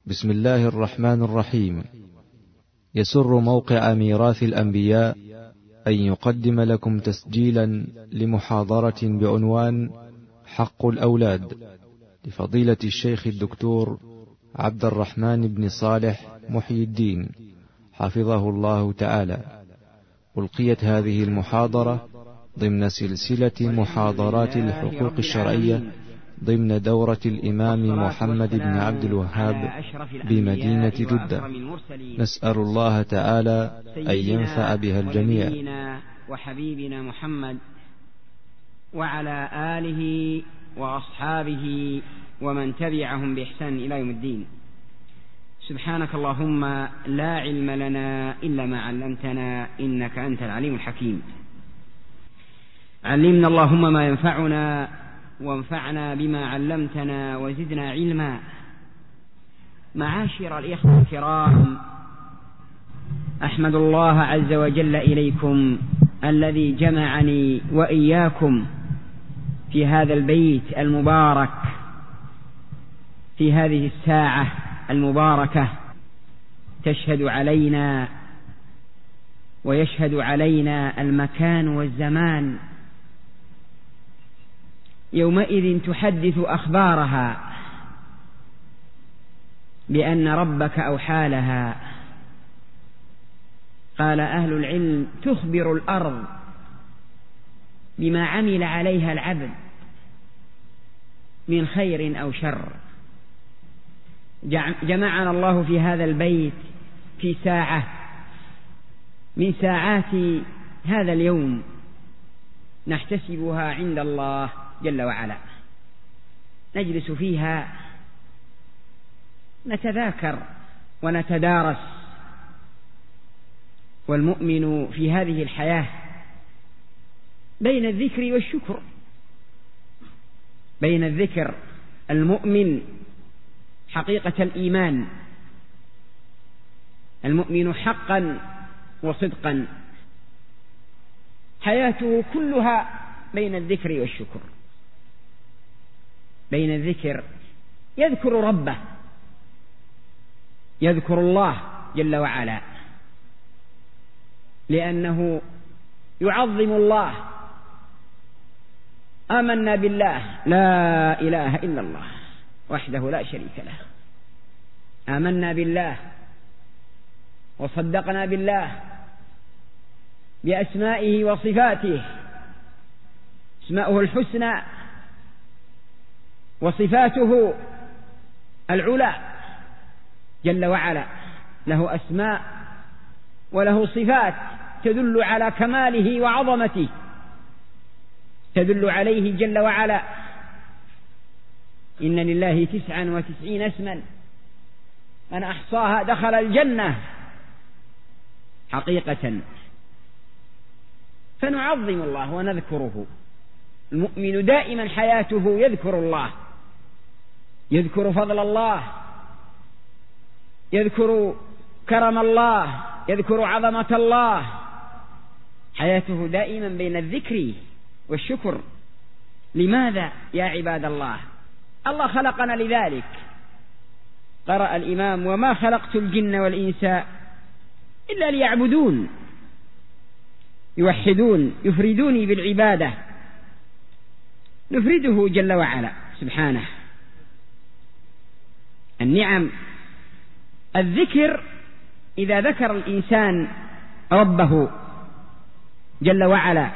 بسم الله الرحمن الرحيم. يسر موقع ميراث الأنبياء أن يقدم لكم تسجيلا لمحاضرة بعنوان حق الأولاد لفضيلة الشيخ الدكتور عبد الرحمن بن صالح محي الدين حفظه الله تعالى. ألقيت هذه المحاضرة ضمن سلسلة محاضرات الحقوق الشرعية ضمن دورة الإمام محمد بن عبد الوهاب بمدينة جدة. نسأل الله تعالى أن ينفع بها الجميع. وحبيبنا محمد وعلى آله وأصحابه ومن تبعهم بإحسان إلى يوم الدين. سبحانك اللهم لا علم لنا إلا ما علمتنا إنك أنت العليم الحكيم. علمنا اللهم ما ينفعنا وانفعنا بما علمتنا وزدنا علما. معاشر الإخوة الكرام، أحمد الله عز وجل إليكم الذي جمعني وإياكم في هذا البيت المبارك في هذه الساعة المباركة تشهد علينا ويشهد علينا المكان والزمان. يومئذ تحدث أخبارها بأن ربك أوحى لها. قال أهل العلم: تخبر الأرض بما عمل عليها العبد من خير أو شر. جمعنا الله في هذا البيت في ساعة من ساعات هذا اليوم نحتسبها عند الله جل وعلا، نجلس فيها نتذاكر ونتدارس. والمؤمن في هذه الحياة بين الذكر والشكر، بين الذكر. المؤمن حقيقة الإيمان، المؤمن حقا وصدقا، حياته كلها بين الذكر والشكر. بين الذكر يذكر ربه، يذكر الله جل وعلا، لأنه يعظم الله. آمنا بالله لا إله إلا الله وحده لا شريك له. آمنا بالله وصدقنا بالله بأسمائه وصفاته. اسماؤه الحسنى وصفاته العلى جل وعلا، له أسماء وله صفات تدل على كماله وعظمته، تدل عليه جل وعلا. إن لله 99 اسما من أحصاها دخل الجنة حقيقة. فنعظم الله ونذكره. المؤمن دائما حياته يذكر الله، يذكر فضل الله، يذكر كرم الله، يذكر عظمة الله. حياته دائما بين الذكر والشكر. لماذا يا عباد الله؟ الله خلقنا لذلك. قرأ الإمام: وما خلقت الجن والإنس إلا ليعبدون، يوحدون، يفردوني بالعبادة. نفرده جل وعلا سبحانه. النعم، الذكر. إذا ذكر الإنسان ربه جل وعلا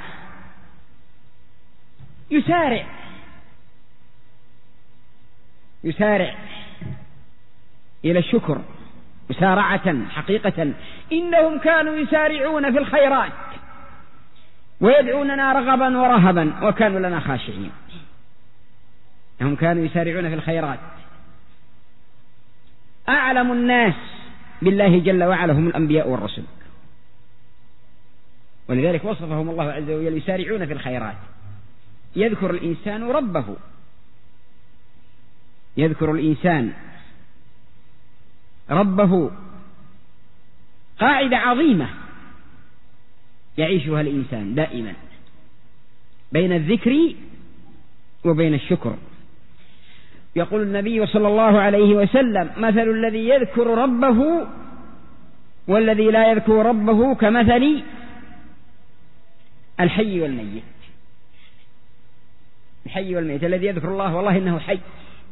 يسارع إلى الشكر مسارعة حقيقة. إنهم كانوا يسارعون في الخيرات ويدعوننا رغبا ورهبا وكانوا لنا خاشعين. هم كانوا يسارعون في الخيرات. أعلم الناس بالله جل وعلا هم الأنبياء والرسل، ولذلك وصفهم الله عز وجل يسارعون في الخيرات. يذكر الإنسان ربه، يذكر الإنسان ربه. قاعدة عظيمة يعيشها الإنسان دائما بين الذكر وبين الشكر. يقول النبي صلى الله عليه وسلم: مثل الذي يذكر ربه والذي لا يذكر ربه كمثل الحي والميت. الحي والميت، الذي يذكر الله والله إنه حي،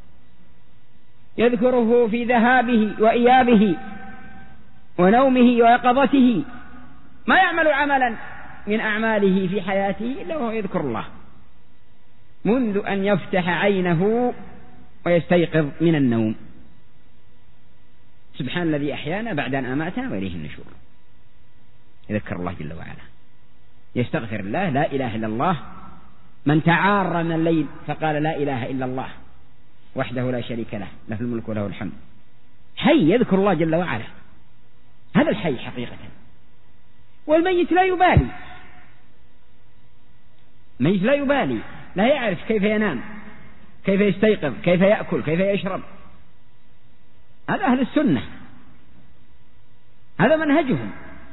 يذكره في ذهابه وإيابه ونومه ويقظته، ما يعمل عملا من أعماله في حياته إلا وهو يذكر الله منذ أن يفتح عينه ويستيقظ من النوم. سبحان الذي أحيانا بعد أن أماتنا وإليه النشور. يذكر الله جل وعلا، يستغفر الله، لا إله إلا الله. من تعار من الليل فقال لا إله إلا الله وحده لا شريك له، له الملك وله الحمد، حي يذكر الله جل وعلا. هذا الحي حقيقة. والميت لا يبالي، ميت لا يبالي، لا يعرف كيف ينام، كيف يستيقظ، كيف يأكل، كيف يشرب. هذا أهل السنة، هذا منهجهم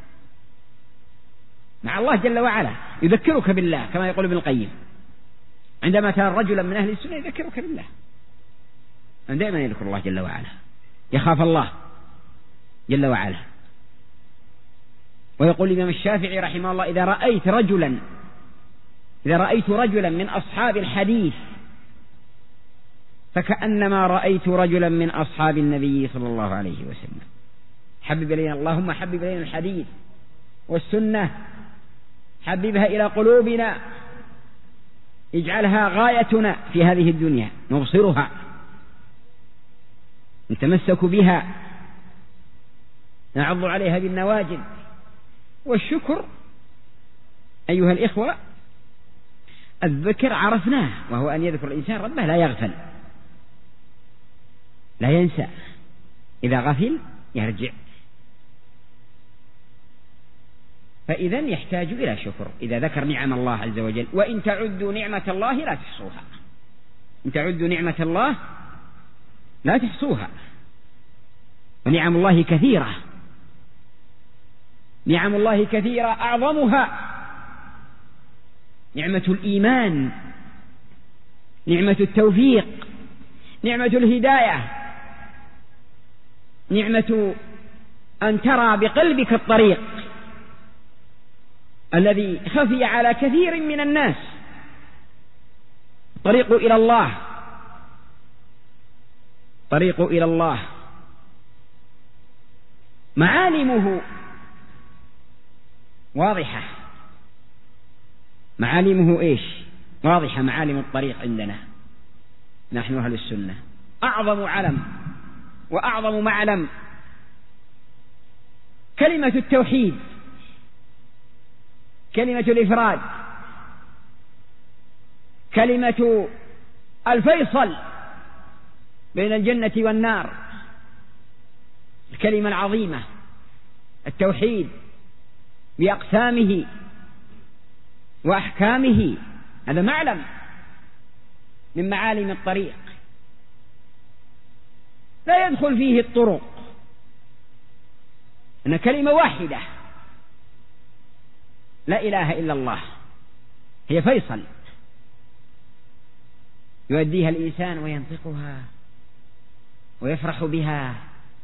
مع الله جل وعلا. يذكرك بالله كما يقول ابن القيم: عندما ترى رجلا من أهل السنة يذكرك بالله، دائما يذكر الله جل وعلا، يخاف الله جل وعلا. ويقول الإمام الشافعي رحمه الله: إذا رأيت رجلا من أصحاب الحديث فكأنما رأيت رجلا من أصحاب النبي صلى الله عليه وسلم. حبب إلينا، اللهم حبب إلينا الحديث والسنة، حببها إلى قلوبنا، اجعلها غايتنا في هذه الدنيا، نبصرها، نتمسك بها، نعض عليها بالنواجذ. والشكر أيها الإخوة، الذكر عرفناه، وهو أن يذكر الإنسان ربه، لا يغفل، لا ينسى، إذا غفل يرجع. فإذا يحتاج إلى شكر إذا ذكر نعم الله عز وجل. وإن تعدوا نعمة الله لا تحصوها، إن تعدوا نعمة الله لا تحصوها. ونعم الله كثيرة، نعم الله كثيرة، أعظمها نعمة الإيمان، نعمة التوفيق، نعمة الهداية، نعمة أن ترى بقلبك الطريق الذي خفي على كثير من الناس، طريق إلى الله، طريق إلى الله معالمه واضحة. معالمه إيش؟ واضحة. معالم الطريق عندنا نحن أهل السنة أعظم علم وأعظم معلم كلمة التوحيد، كلمة الإفراد، كلمة الفيصل بين الجنة والنار، الكلمة العظيمة التوحيد بأقسامه وأحكامه. هذا معلم من معالم الطريق لا يدخل فيه الطرق، إن كلمة واحدة لا إله إلا الله هي فيصل يؤديها الإنسان وينطقها ويفرح بها.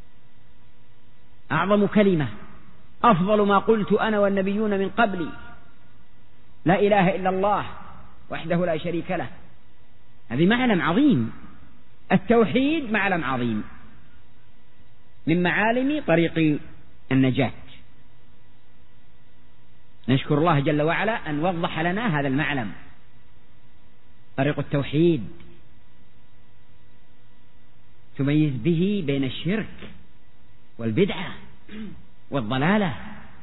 أعظم كلمة، أفضل ما قلت أنا والنبيون من قبلي، لا إله إلا الله وحده لا شريك له. هذه معلم عظيم، التوحيد معلم عظيم من معالم طريق النجاة. نشكر الله جل وعلا أن وضح لنا هذا المعلم، طريق التوحيد، تميز به بين الشرك والبدعة والضلالة،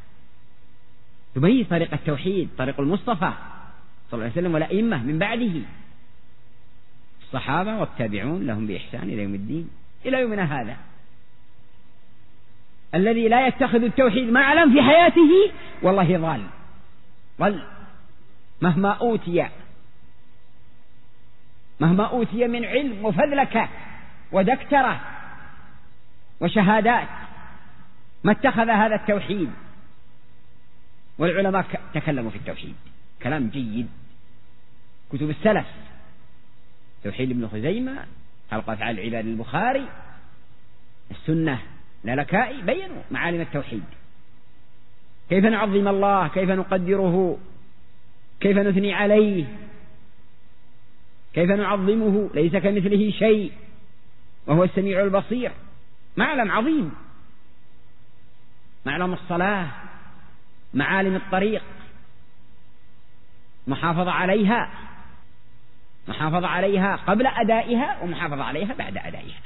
تميز طريق التوحيد طريق المصطفى صلى الله عليه وسلم والأئمة من بعده، الصحابة والتابعون لهم بإحسان إلى يوم الدين إلى يومنا هذا. الذي لا يتخذ التوحيد معلم في حياته والله ضل مهما أوتي من علم وفذلكة ودكترة وشهادات، ما اتخذ هذا التوحيد. والعلماء تكلموا في التوحيد كلام جيد، كتب السلف، توحيد ابن خزيمة، خلق أفعال العباد البخاري، السنة لالكائي بينوا معالم التوحيد، كيف نعظم الله، كيف نقدره، كيف نثني عليه، كيف نعظمه، ليس كمثله شيء وهو السميع البصير. معلم عظيم، معلم الصلاة، معالم الطريق، محافظة عليها قبل أدائها ومحافظة عليها بعد أدائها.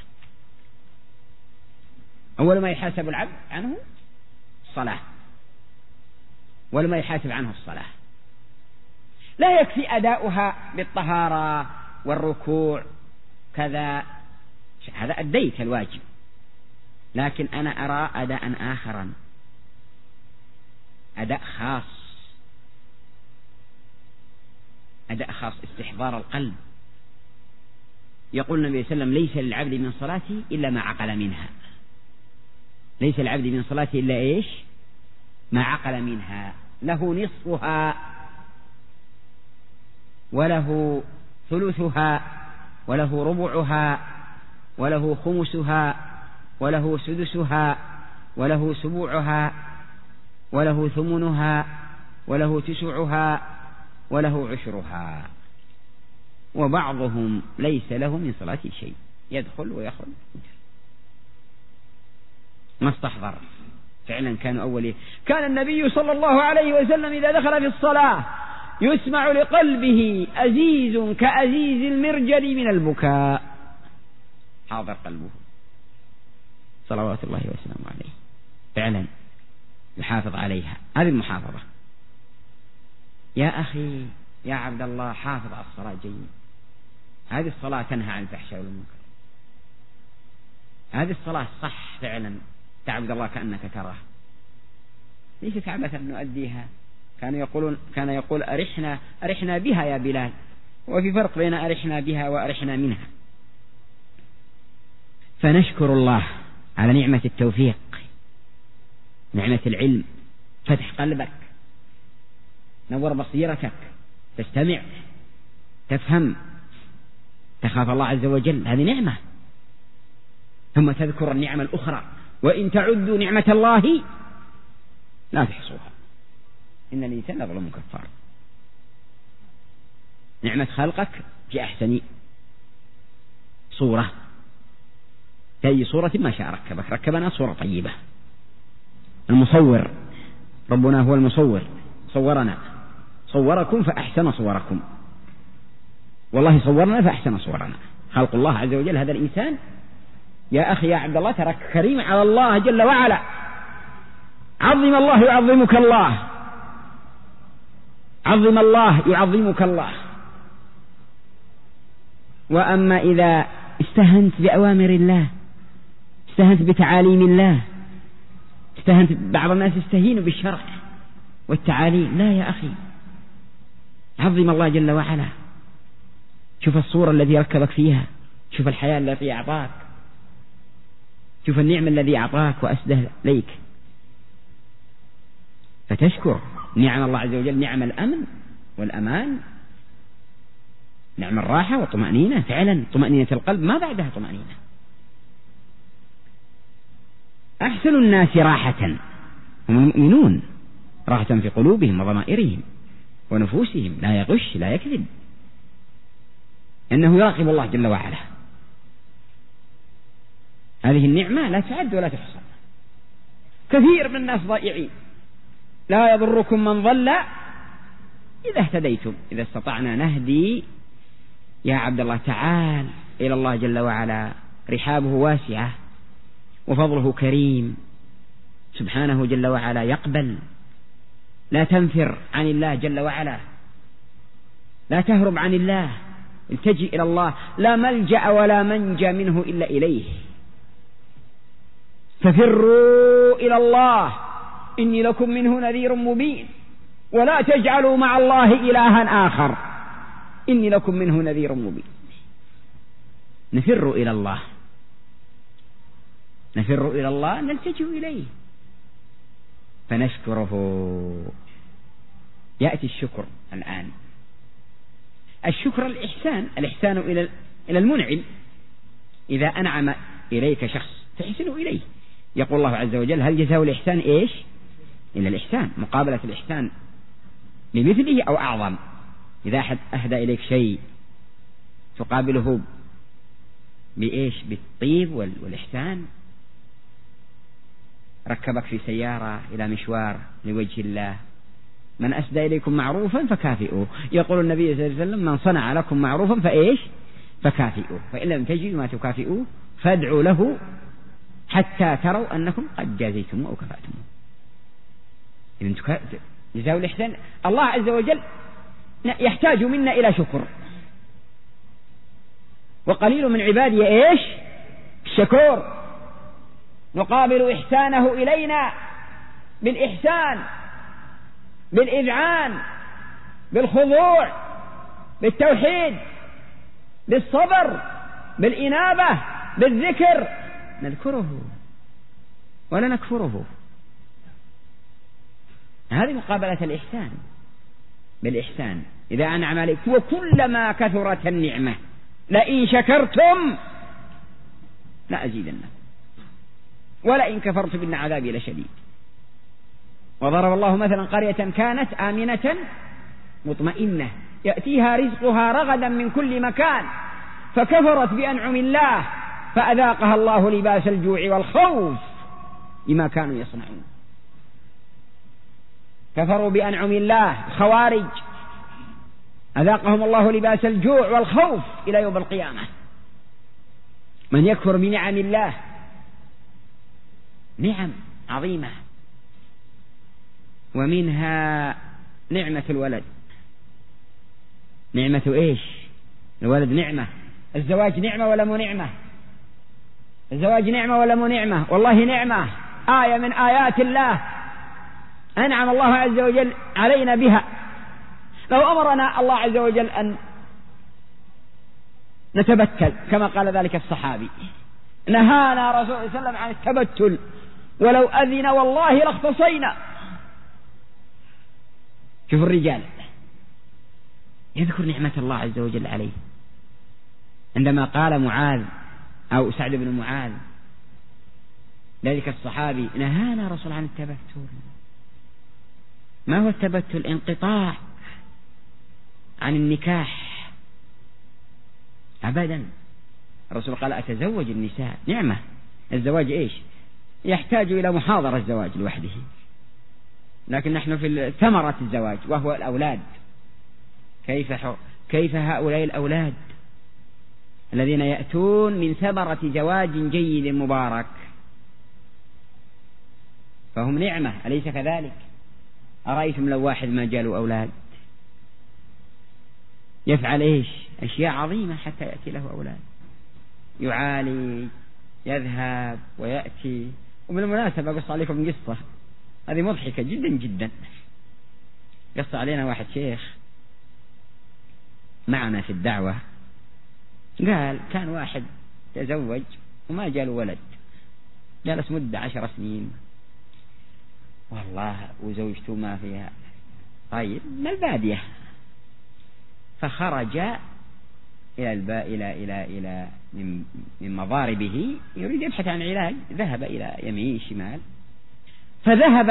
أول ما يحاسب العبد عنه الصلاة، أول ما يحاسب عنه الصلاة. لا يكفي أداؤها بالطهارة والركوع كذا، هذا أديت الواجب، لكن أنا أرى أداء آخرا، أداء خاص استحضار القلب. يقول النبي صلى الله عليه وسلم: ليس للعبد من صلاته إلا ما عقل منها. ليس للعبد من صلاته إلا إيش؟ ما عقل منها. له نصفها وله ثلثها وله ربعها وله خمسها وله سدسها وله سبوعها وله ثمنها وله تسعها وله عشرها. وبعضهم ليس له من صلاته شيء، يدخل ويخرج ما استحضر. فعلا كان النبي صلى الله عليه وسلم إذا دخل في الصلاة يسمع لقلبه أزيز كأزيز المرجل من البكاء، حاضر قلبه صلوات الله وسلامه عليه. فعلا يحافظ عليها، هذه المحافظة. يا أخي يا عبد الله، حافظ على الصلاة جيد. هذه الصلاة تنهى عن الفحشاء والمنكر، هذه الصلاة صح فعلا تعبد الله كأنك تراه، ليست عبثا نؤديها. كان يقول أرحنا بها يا بلال، وفي فرق بين أرحنا بها وأرحنا منها. فنشكر الله على نعمة التوفيق، نعمة العلم، فتح قلبك، نور بصيرتك، تستمع، تفهم، تخاف الله عز وجل، هذه نعمة. ثم تذكر النعمة الأخرى: وإن تعدوا نعمة الله لا تحصوها إن الإنسان لظلوم كفار. نعمة خلقك في أحسن صورة، في أي صورة ما شاء ركبنا صورة طيبة. المصور، ربنا هو المصور، صوركم فأحسن صوركم، والله صورنا فأحسن صورنا. خلق الله عز وجل هذا الإنسان. يا أخي يا عبد الله، ترك كريم على الله جل وعلا. عظم الله يعظمك الله، عظم الله يعظمك الله. وأما إذا استهنت بأوامر الله، استهنت بتعاليم الله، بعض الناس يستهينوا بالشرع والتعاليم، لا يا أخي، عظم الله جل وعلا. شوف الصورة التي ركبك فيها، شوف الحياة التي أعطاك، شوف النعمة الذي أعطاك وأسده ليك، فتشكر نعم الله عز وجل، نعم الأمن والأمان، نعم الراحة والطمأنينة. فعلا طمأنينة القلب ما بعدها طمأنينة. أحسن الناس راحة هم المؤمنون، راحة في قلوبهم وضمائرهم ونفوسهم، لا يغش لا يكذب، إنه يراقب الله جل وعلا. هذه النعمة لا تعد ولا تحصى. كثير من الناس ضائعين. لا يضركم من ضل إذا اهتديتم. إذا استطعنا نهدي يا عبد الله، تعال إلى الله جل وعلا، رحابه واسعة وفضله كريم سبحانه جل وعلا، يقبل. لا تنفر عن الله جل وعلا، لا تهرب عن الله، التجئ إلى الله. لا ملجأ ولا منجى منه إلا إليه. ففروا إلى الله إني لكم منه نذير مبين، ولا تجعلوا مع الله إلها آخر إني لكم منه نذير مبين. نفر إلى الله، نفر إلى الله، نلتجئ إليه فنشكره. يأتي الشكر الآن. الشكر الإحسان إلى المنعم. إذا أنعم إليك شخص تحسن إليه. يقول الله عز وجل: هل جزاء الإحسان إيش إلا الإحسان، مقابلة الإحسان لمثله أو أعظم. إذا أحد أهدى إليك شيء تقابله بإيش؟ بالطيب والإحسان. ركبك في سيارة إلى مشوار لوجه الله، من أسدى إليكم معروفا فكافئوه. يقول النبي صلى الله عليه وسلم: من صنع لكم معروفا فإيش؟ فكافئوه، فإن لم تجدوا ما تكافئوه فادعوا له حتى تروا أنكم قد جازيتم أو كفأتم. إذن جزاء الإحسان. الله عز وجل يحتاج منا إلى شكر، وقليل من عبادي إيش؟ الشكور. نقابل إحسانه إلينا بالإحسان، بالإذعان، بالخضوع، بالتوحيد، بالصبر، بالإنابة، بالذكر. نذكره ولا نكفره. هذه مقابلة الإحسان بالإحسان. إذا أنعم عليكم وكلما كثرت النعمة لئن شكرتم لأزيدنكم ولئن كفرتم إن عذابي لشديد. وضرب الله مثلا قرية كانت آمنة مطمئنة يأتيها رزقها رغدا من كل مكان فكفرت بأنعم الله فأذاقها الله لباس الجوع والخوف بما كانوا يصنعون. كفروا بأنعم الله الخوارج، أذاقهم الله لباس الجوع والخوف إلى يوم القيامة. من يكفر بنعم الله، نعم عظيمة، ومنها نعمة الولد. نعمة إيش؟ الولد نعمة. الزواج نعمة ولا مو نعمة؟ الزواج نعمة ولا مو نعمة؟ والله نعمة، آية من آيات الله أنعم الله عز وجل علينا بها. لو أمرنا الله عز وجل أن نتبتل كما قال ذلك الصحابي، نهانا رسول الله صلى الله عليه وسلم عن التبتل ولو أذن والله لاختصينا. شوف الرجال يذكر نعمة الله عز وجل عليه عندما قال معاذ أو سعد بن معاذ ذلك الصحابي: نهانا رسول عن التبتل. ما هو التبتل؟ انقطاع عن النكاح أبدا. الرسول قال: أتزوج النساء. نعمة. الزواج إيش؟ يحتاج إلى محاضرة الزواج لوحده، لكن نحن في ثمرة الزواج وهو الأولاد. كيف هؤلاء الأولاد الذين يأتون من ثمرة زواج جيد مبارك؟ فهم نعمة، أليس كذلك؟ أرأيتم لو واحد ما جاله أولاد يفعل إيش؟ أشياء عظيمة حتى يأتي له أولاد، يعالج، يذهب ويأتي. وبالمناسبة أقص عليكم قصة هذه مضحكة جدا جدا. قص علينا واحد شيخ معنا في الدعوة، قال كان واحد تزوج وما جاله ولد، جلس مدة 10 سنين والله وزوجته ما فيها. طيب من البادية، فخرج إلى من مضاربه يريد يبحث عن علاج. ذهب إلى يمين شمال، فذهب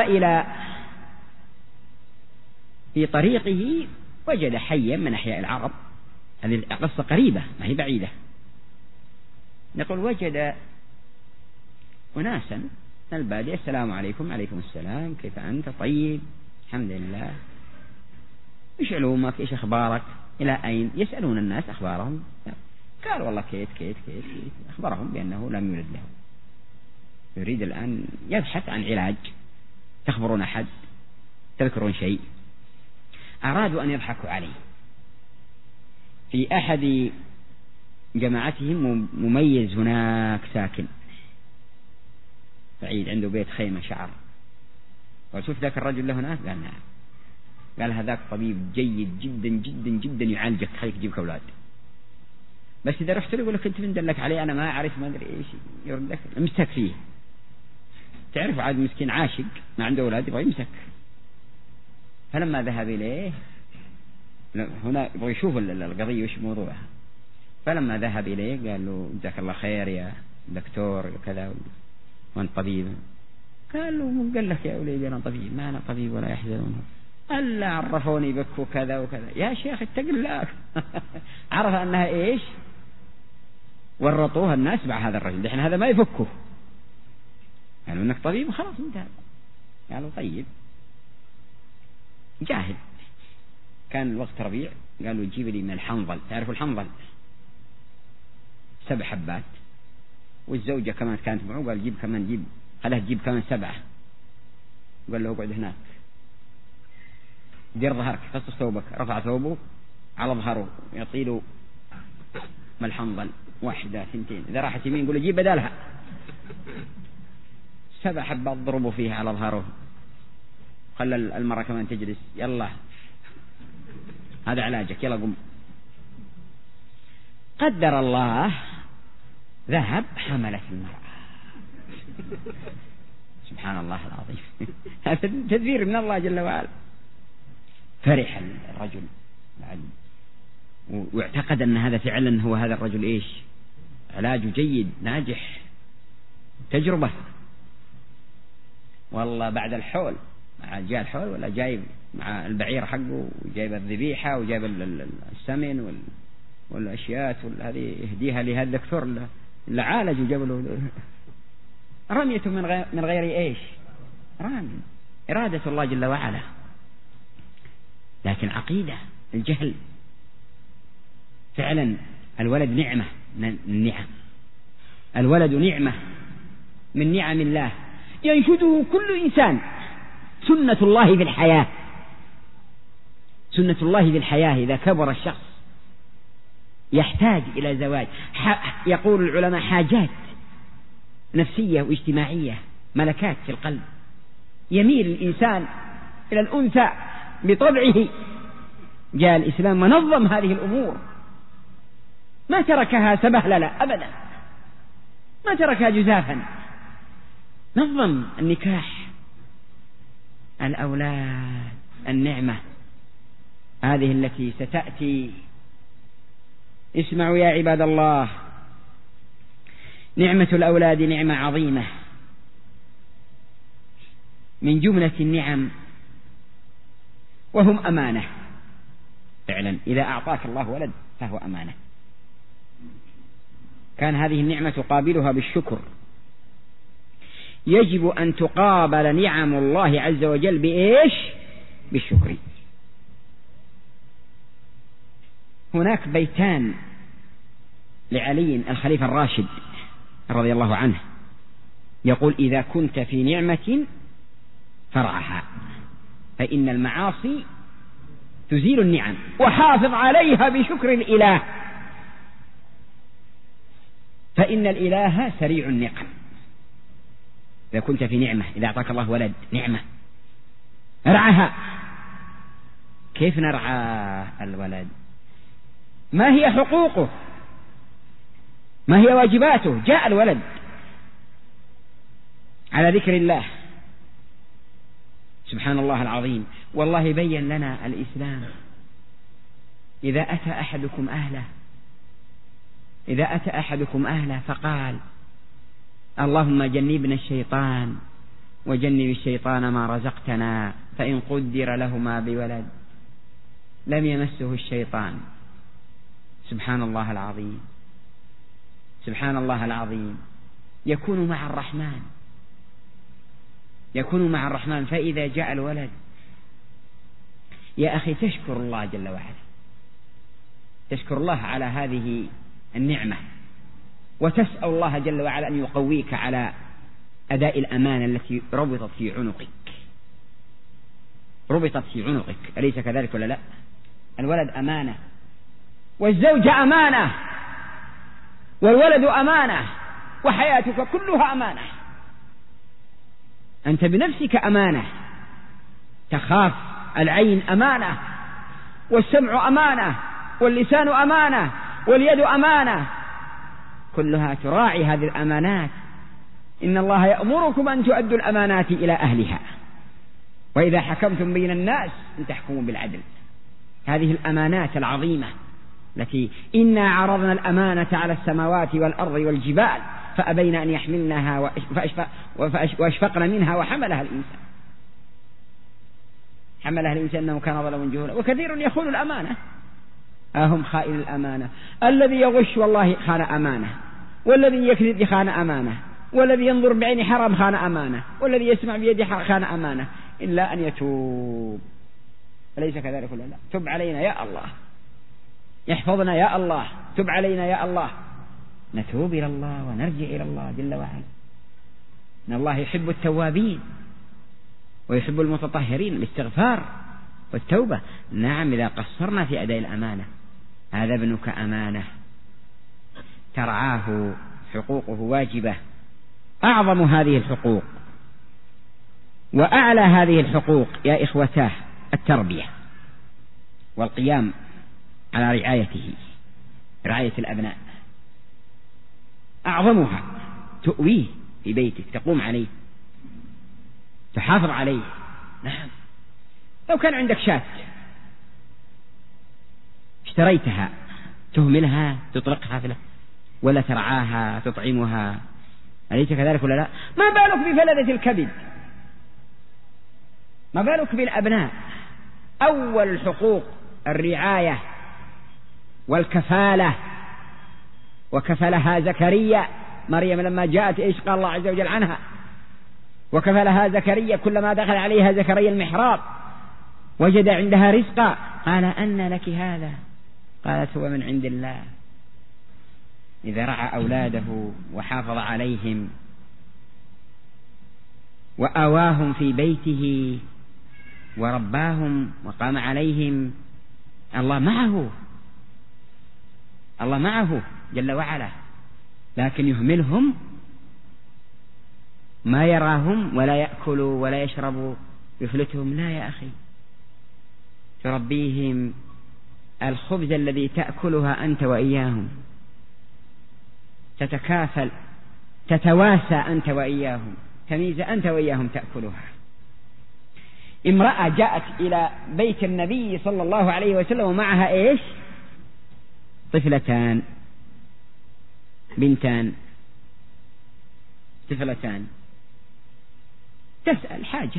في طريقه وجد حيا من أحياء العرب. هذه القصة قريبة ما هي بعيدة. نقول وجد أناسا من البادية: السلام عليكم. عليكم السلام، كيف أنت؟ طيب الحمد لله. إيش علومك؟ إيش أخبارك؟ إلى أين؟ يسألون الناس أخبارهم. قال والله كيت أخبرهم بأنه لم يولد له، يريد الآن يبحث عن علاج. تخبرون أحد؟ تذكرون شيء؟ أرادوا أن يضحكوا عليه. في أحد جماعتهم مميز هناك ساكن بعيد، عنده بيت خيمة شعر. وشوف ذاك الرجل له هناك؟ قال نعم. قال هذاك طبيب جيد جدا جدا جدا يعالجك، خليك تجيبك أولاد، بس إذا رحت له يقول لك أنت من دلك عليه، أنا ما أعرف ما أدري إيش، يردك امسك فيه. تعرف عاد مسكين عاشق ما عنده أولاد يبغى يمسك. فلما ذهب إليه هنا يبغى يشوف القضية وش موضوعها، فلما ذهب إليه قال له جزاك الله خير يا دكتور كذا وأنت طبيب. قال له من قال لك يا وليدي أنا طبيب؟ ما أنا طبيب ولا يحزنون، ألا عرفوني بك وكذا وكذا. يا شيخ اتق الله. عرف أنها إيش؟ ورطوها الناس مع هذا الرجل، إحنا هذا ما يفكه. قالوا إنك طبيب خلاص انتهى. قالوا طيب. جاهد. كان الوقت ربيع، قالوا جيب لي من الحنظل، تعرفوا الحنظل؟ 7 حبات، والزوجة كمان كانت معه، قال جيب كمان، جيب خلاه تجيب كمان 7. قال له اقعد هناك، دير ظهرك، فصل ثوبك. رفع ثوبه على ظهره، يطيله من الحنظل 1 2. إذا راحت يمين يقول له جيب بدالها. 7 حبات ضربوا فيها على ظهره. خلى المرأة كمان تجلس، يلا هذا علاجك، يلا قم. قدر الله ذهب حملت المرأة. سبحان الله العظيم. هذا تدبير من الله جل وعلا. فرح الرجل واعتقد أن هذا فعلا هو هذا الرجل إيش؟ علاجه جيد ناجح، تجربة. والله بعد الحول، جاء الحول ولا جايب مع البعير حقه، وجايب الذبيحة، وجايب السمن والأشياء هذه يهديها لهذا الدكتور اللي عالج، وجاب له رميته من غير إيش؟ رامي. إرادة الله جل وعلا. لكن عقيدة الجهل. فعلا الولد نعمة من النعم، الولد نعمة من نعم الله ينشده كل إنسان. سنة الله في الحياة، سنة الله في الحياة. إذا كبر الشخص يحتاج إلى زواج. يقول العلماء حاجات نفسية واجتماعية، ملكات في القلب. يميل الإنسان إلى الأنثى بطبعه. جاء الإسلام ونظم هذه الأمور، ما تركها سبهللة أبدا، ما تركها جزافا. نظم النكاح، الأولاد النعمة هذه التي ستأتي. اسمعوا يا عباد الله، نعمة الأولاد نعمة عظيمة من جملة النعم، وهم أمانة. فعلا إذا أعطاك الله ولد فهو أمانة. كان هذه النعمة تقابلها بالشكر. يجب أن تقابل نعم الله عز وجل بإيش؟ بالشكر. هناك بيتان لعلي الخليفة الراشد رضي الله عنه، يقول إذا كنت في نعمة فرعها، فإن المعاصي تزيل النعم، وحافظ عليها بشكر الإله، فإن الإله سريع النقم. إذا كنت في نعمة، إذا أعطاك الله ولد نعمة ارعاها. كيف نرعى الولد؟ ما هي حقوقه؟ ما هي واجباته؟ جاء الولد على ذكر الله، سبحان الله العظيم. والله بين لنا الإسلام. إذا أتى أحدكم أهله فقال اللهم جنبنا الشيطان وجنب الشيطان ما رزقتنا، فإن قدر لهما بولد لم يمسه الشيطان. سبحان الله العظيم، سبحان الله العظيم. يكون مع الرحمن، يكون مع الرحمن. فإذا جاء الولد يا أخي تشكر الله جل وعلا، تشكر الله على هذه النعمة، وتسأل الله جل وعلا أن يقويك على أداء الأمانة التي ربطت في عنقك، ربطت في عنقك. أليس كذلك ولا لا؟ الولد أمانة، والزوجة أمانة، والولد أمانة، وحياتك كلها أمانة. أنت بنفسك أمانة، تخاف. العين أمانة، والسمع أمانة، واللسان أمانة، واليد أمانة، كلها تراعي هذه الأمانات. إن الله يأمركم أن تؤدوا الأمانات إلى أهلها، وإذا حكمتم بين الناس أن تحكموا بالعدل. هذه الأمانات العظيمة التي إنا عرضنا الأمانة على السماوات والأرض والجبال فأبين أن يحملنها وأشفقن منها وحملها الإنسان إنه كان ظلما جهولا. وكثير يخون الأمانة، أهم خائن الأمانة. الذي يغش والله خان أمانة، والذي يكذب خان أمانة، والذي ينظر بعين حرام خان أمانة، والذي يسمع بيد خان أمانة، إلا أن يتوب. أليس كذلك ولا لا؟ تب علينا يا الله، يحفظنا يا الله، تب علينا يا الله، نتوب إلى الله ونرجع إلى الله جل وعلا. إن الله يحب التوابين ويحب المتطهرين، الاستغفار والتوبة. نعم إذا قصرنا في أداء الأمانة. هذا ابنك أمانة ترعاه، حقوقه واجبة. أعظم هذه الحقوق وأعلى هذه الحقوق يا إخوتاه التربية والقيام على رعايته، رعاية الأبناء. أعظمها تؤويه في بيتك، تقوم عليه، تحافظ عليه. نعم، لو كان عندك شاة اشتريتها، تهملها تطلقها ولا ترعاها تطعمها؟ أليس كذلك ولا لا؟ ما بالك بفلذة الكبد، ما بالك بالأبناء. أول الحقوق الرعاية والكفالة، وكفلها زكريا. مريم لما جاءت إيش قال الله عز وجل عنها؟ وكفلها زكريا كلما دخل عليها زكريا المحراب وجد عندها رزقا قال أن لك هذا؟ قالت هو من عند الله. إذا رعى أولاده وحافظ عليهم وآواهم في بيته ورباهم وقام عليهم، الله معه، الله معه جل وعلا. لكن يهملهم، ما يراهم ولا يأكلوا ولا يشربوا، يفلتهم. لا يا أخي، تربيهم الخبز الذي تأكلها أنت وإياهم، تتكافل تتواسى أنت وإياهم، تميزة أنت وإياهم تأكلها. امرأة جاءت إلى بيت النبي صلى الله عليه وسلم ومعها إيش؟ طفلتان، بنتان، طفلتان، تسأل حاجة.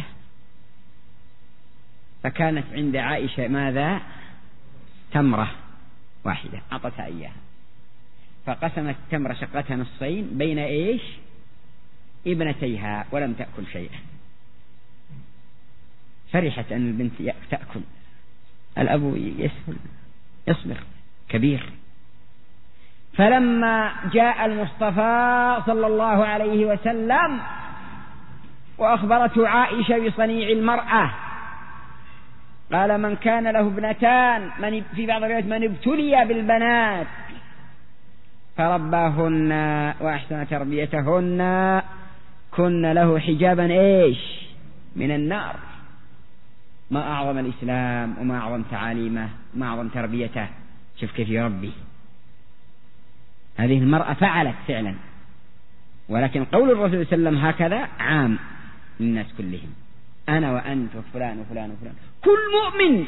فكانت عند عائشة ماذا؟ تمرة واحدة أعطتها إياها، فقسمت التمرة شقتها نصين بين إيش؟ ابنتيها، ولم تأكل شيئا. فرحت أن البنت تأكل، الأب يصبر كبير. فلما جاء المصطفى صلى الله عليه وسلم وأخبرته عائشة بصنيع المرأة، قال من كان له ابنتان، في بعض الروايات من ابتلي بالبنات فرباهن وأحسن تربيتهن كن له حجابا إيش؟ من النار. ما أعظم الإسلام وما أعظم تعاليمه وما أعظم تربيته. شوف كيف يربي. هذه المرأة فعلت فعلا، ولكن قول الرسول صلى الله عليه وسلم هكذا عام للناس كلهم، أنا وأنت وفلان وفلان وفلان. كل مؤمن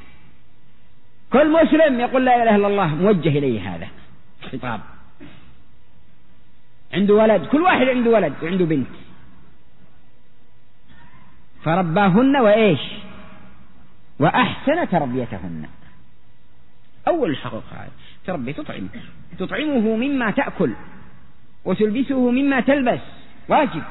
كل مسلم يقول لا إله إلا الله موجه إليه هذا خطاب. عنده ولد، كل واحد عنده ولد وعنده بنت، فرباهن وإيش؟ وأحسن تربيتهن. أول الحقوق هذا تربي، تطعمه مما تأكل وتلبسه مما تلبس. واجب،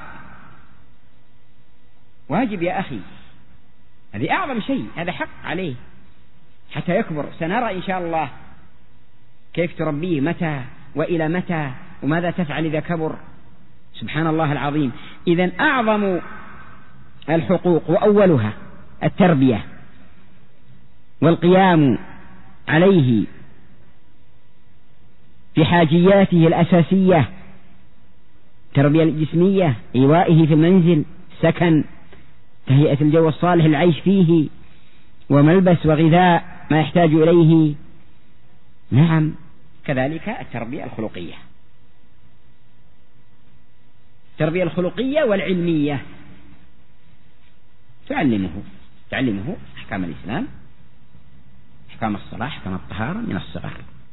واجب يا أخي، هذه أعظم شيء، هذا حق عليه حتى يكبر. سنرى إن شاء الله كيف تربيه، متى وإلى متى، وماذا تفعل إذا كبر. سبحان الله العظيم. إذن أعظم الحقوق وأولها التربية والقيام عليه في حاجياته الأساسية، التربية الجسمية، إيوائه في المنزل، سكن، تهيئة الجو الصالح العيش فيه، وملبس وغذاء ما يحتاج إليه. نعم، كذلك التربية الخلقية، التربية الخلقية والعلمية. تعلمه أحكام الإسلام، أحكام الصلاة، أحكام الطهارة من الصغر،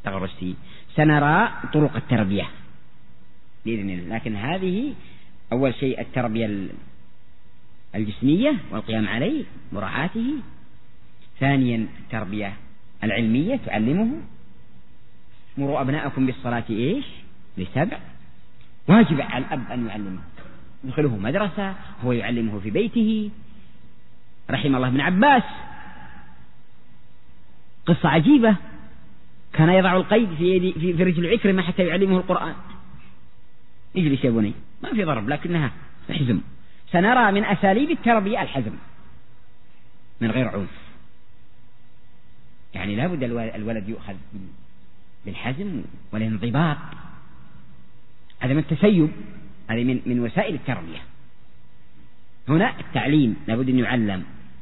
تغرستي سنرى طرق التربية بإذن الله، لكن هذه أول شيء التربية الجسمية والقيام عليه مراعاته. ثانيا التربية العلمية تعلمه. مروا أبناءكم بالصلاة إيش؟ ل7. واجب على الأب أن يعلمه، يدخله مدرسة، هو يعلمه في بيته. رحم الله ابن عباس، قصة عجيبة، كان يضع القيد في رجل عكرمة حتى يعلمه القرآن. اجلس يا بني، ما في ضرب لكنها حزم. سنرى من أساليب التربية الحزم من غير عنف، يعني لا بد الولد يؤخذ بالحزم والانضباط. هذا من التسيب، هذه من وسائل التربية. هنا التعليم لا بد أن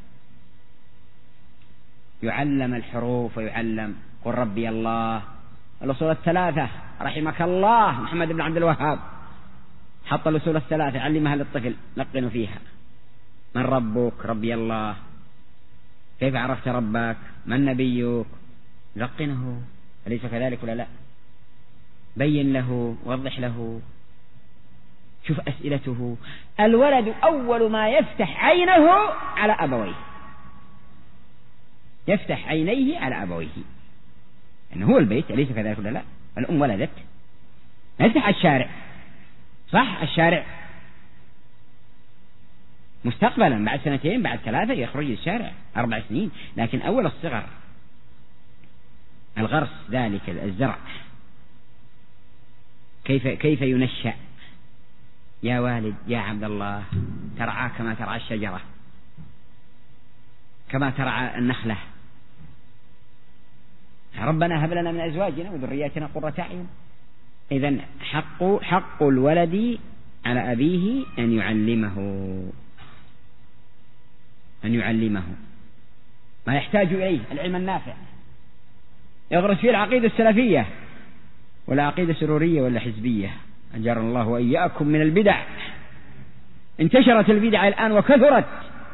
يعلم الحروف، ويعلم قل ربي الله، الأصول الثلاثة رحمك الله محمد بن عبد الوهاب حط الأصول الثلاثة علمها للطفل، لقنوا فيها. من ربك؟ ربي الله. كيف عرفت ربك؟ من نبيك؟ لقنه، أليس كذلك ولا لا؟ بين له، وضح له، شوف أسئلته. الولد أول ما يفتح عينه على أبويه، يفتح عينيه على أبويه، يعني هو البيت، أليس كذلك ولا لا؟ الأم ولدت، يفتح الشارع، صح؟ الشارع مستقبلا بعد 2 بعد 3 يخرج الشارع 4 سنين، لكن أول الصغر الغرس، ذلك الزرع كيف ينشأ؟ يا والد يا عبد الله، ترعى كما ترعى الشجرة، كما ترعى النخلة. ربنا هب لنا من أزواجنا وذرياتنا قرة أعين. إذن حق الولد على أبيه أن يعلمه ما يحتاج إليه، العلم النافع، يغرس فيه العقيدة السلفية ولا عقيدة سرورية ولا حزبية. أجر الله وإياكم من البدع. انتشرت البدع الآن وكثرت،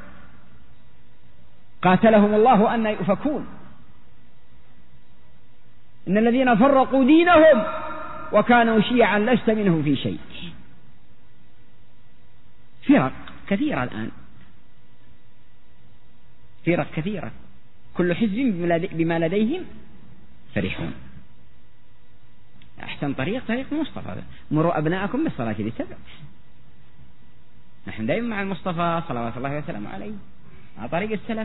قاتلهم الله أن يؤفكون. إن الذين فرقوا دينهم وكانوا شيعا لست منهم في شيء. فرق كثيرة الآن، فرق كثيرة، كل حزب بما لديهم فرحون. أحسن طريق المصطفى، مروا أبناءكم بالصلاة ل7. نحن دائما مع المصطفى صلوات الله وسلامه عليه، على طريق السلف.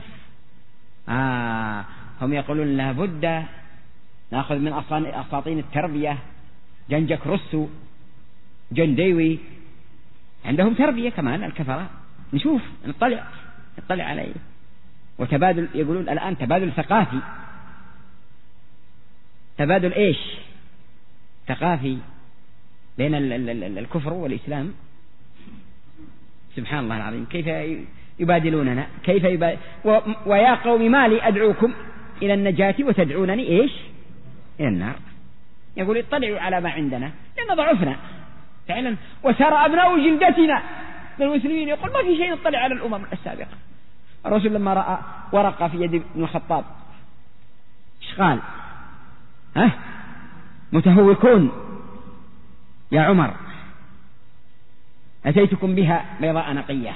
هم يقولون لابد نأخذ من أساطين التربية، جنجك رسو، جنديوي، عندهم تربية كمان الكفرة. نشوف نطلع عليه. وتبادل، يقولون الآن تبادل ثقافي، تبادل إيش؟ ثقافي بين الكفر والإسلام. سبحان الله العظيم، كيف يبادلوننا، ويا قوم ما لي أدعوكم إلى النجاة وتدعونني إيش؟ إلى النار. يقول اطلعوا على ما عندنا لأن ضعفنا فعلا، وسار أبناء جلدتنا من المسلمين. يقول ما في شيء نطلع على الأمم السابقة. الرسول لما رأى ورقة في يد ابن الخطاب ايش قال؟ متهوكون يا عمر، أتيتكم بها بيضاء نقية،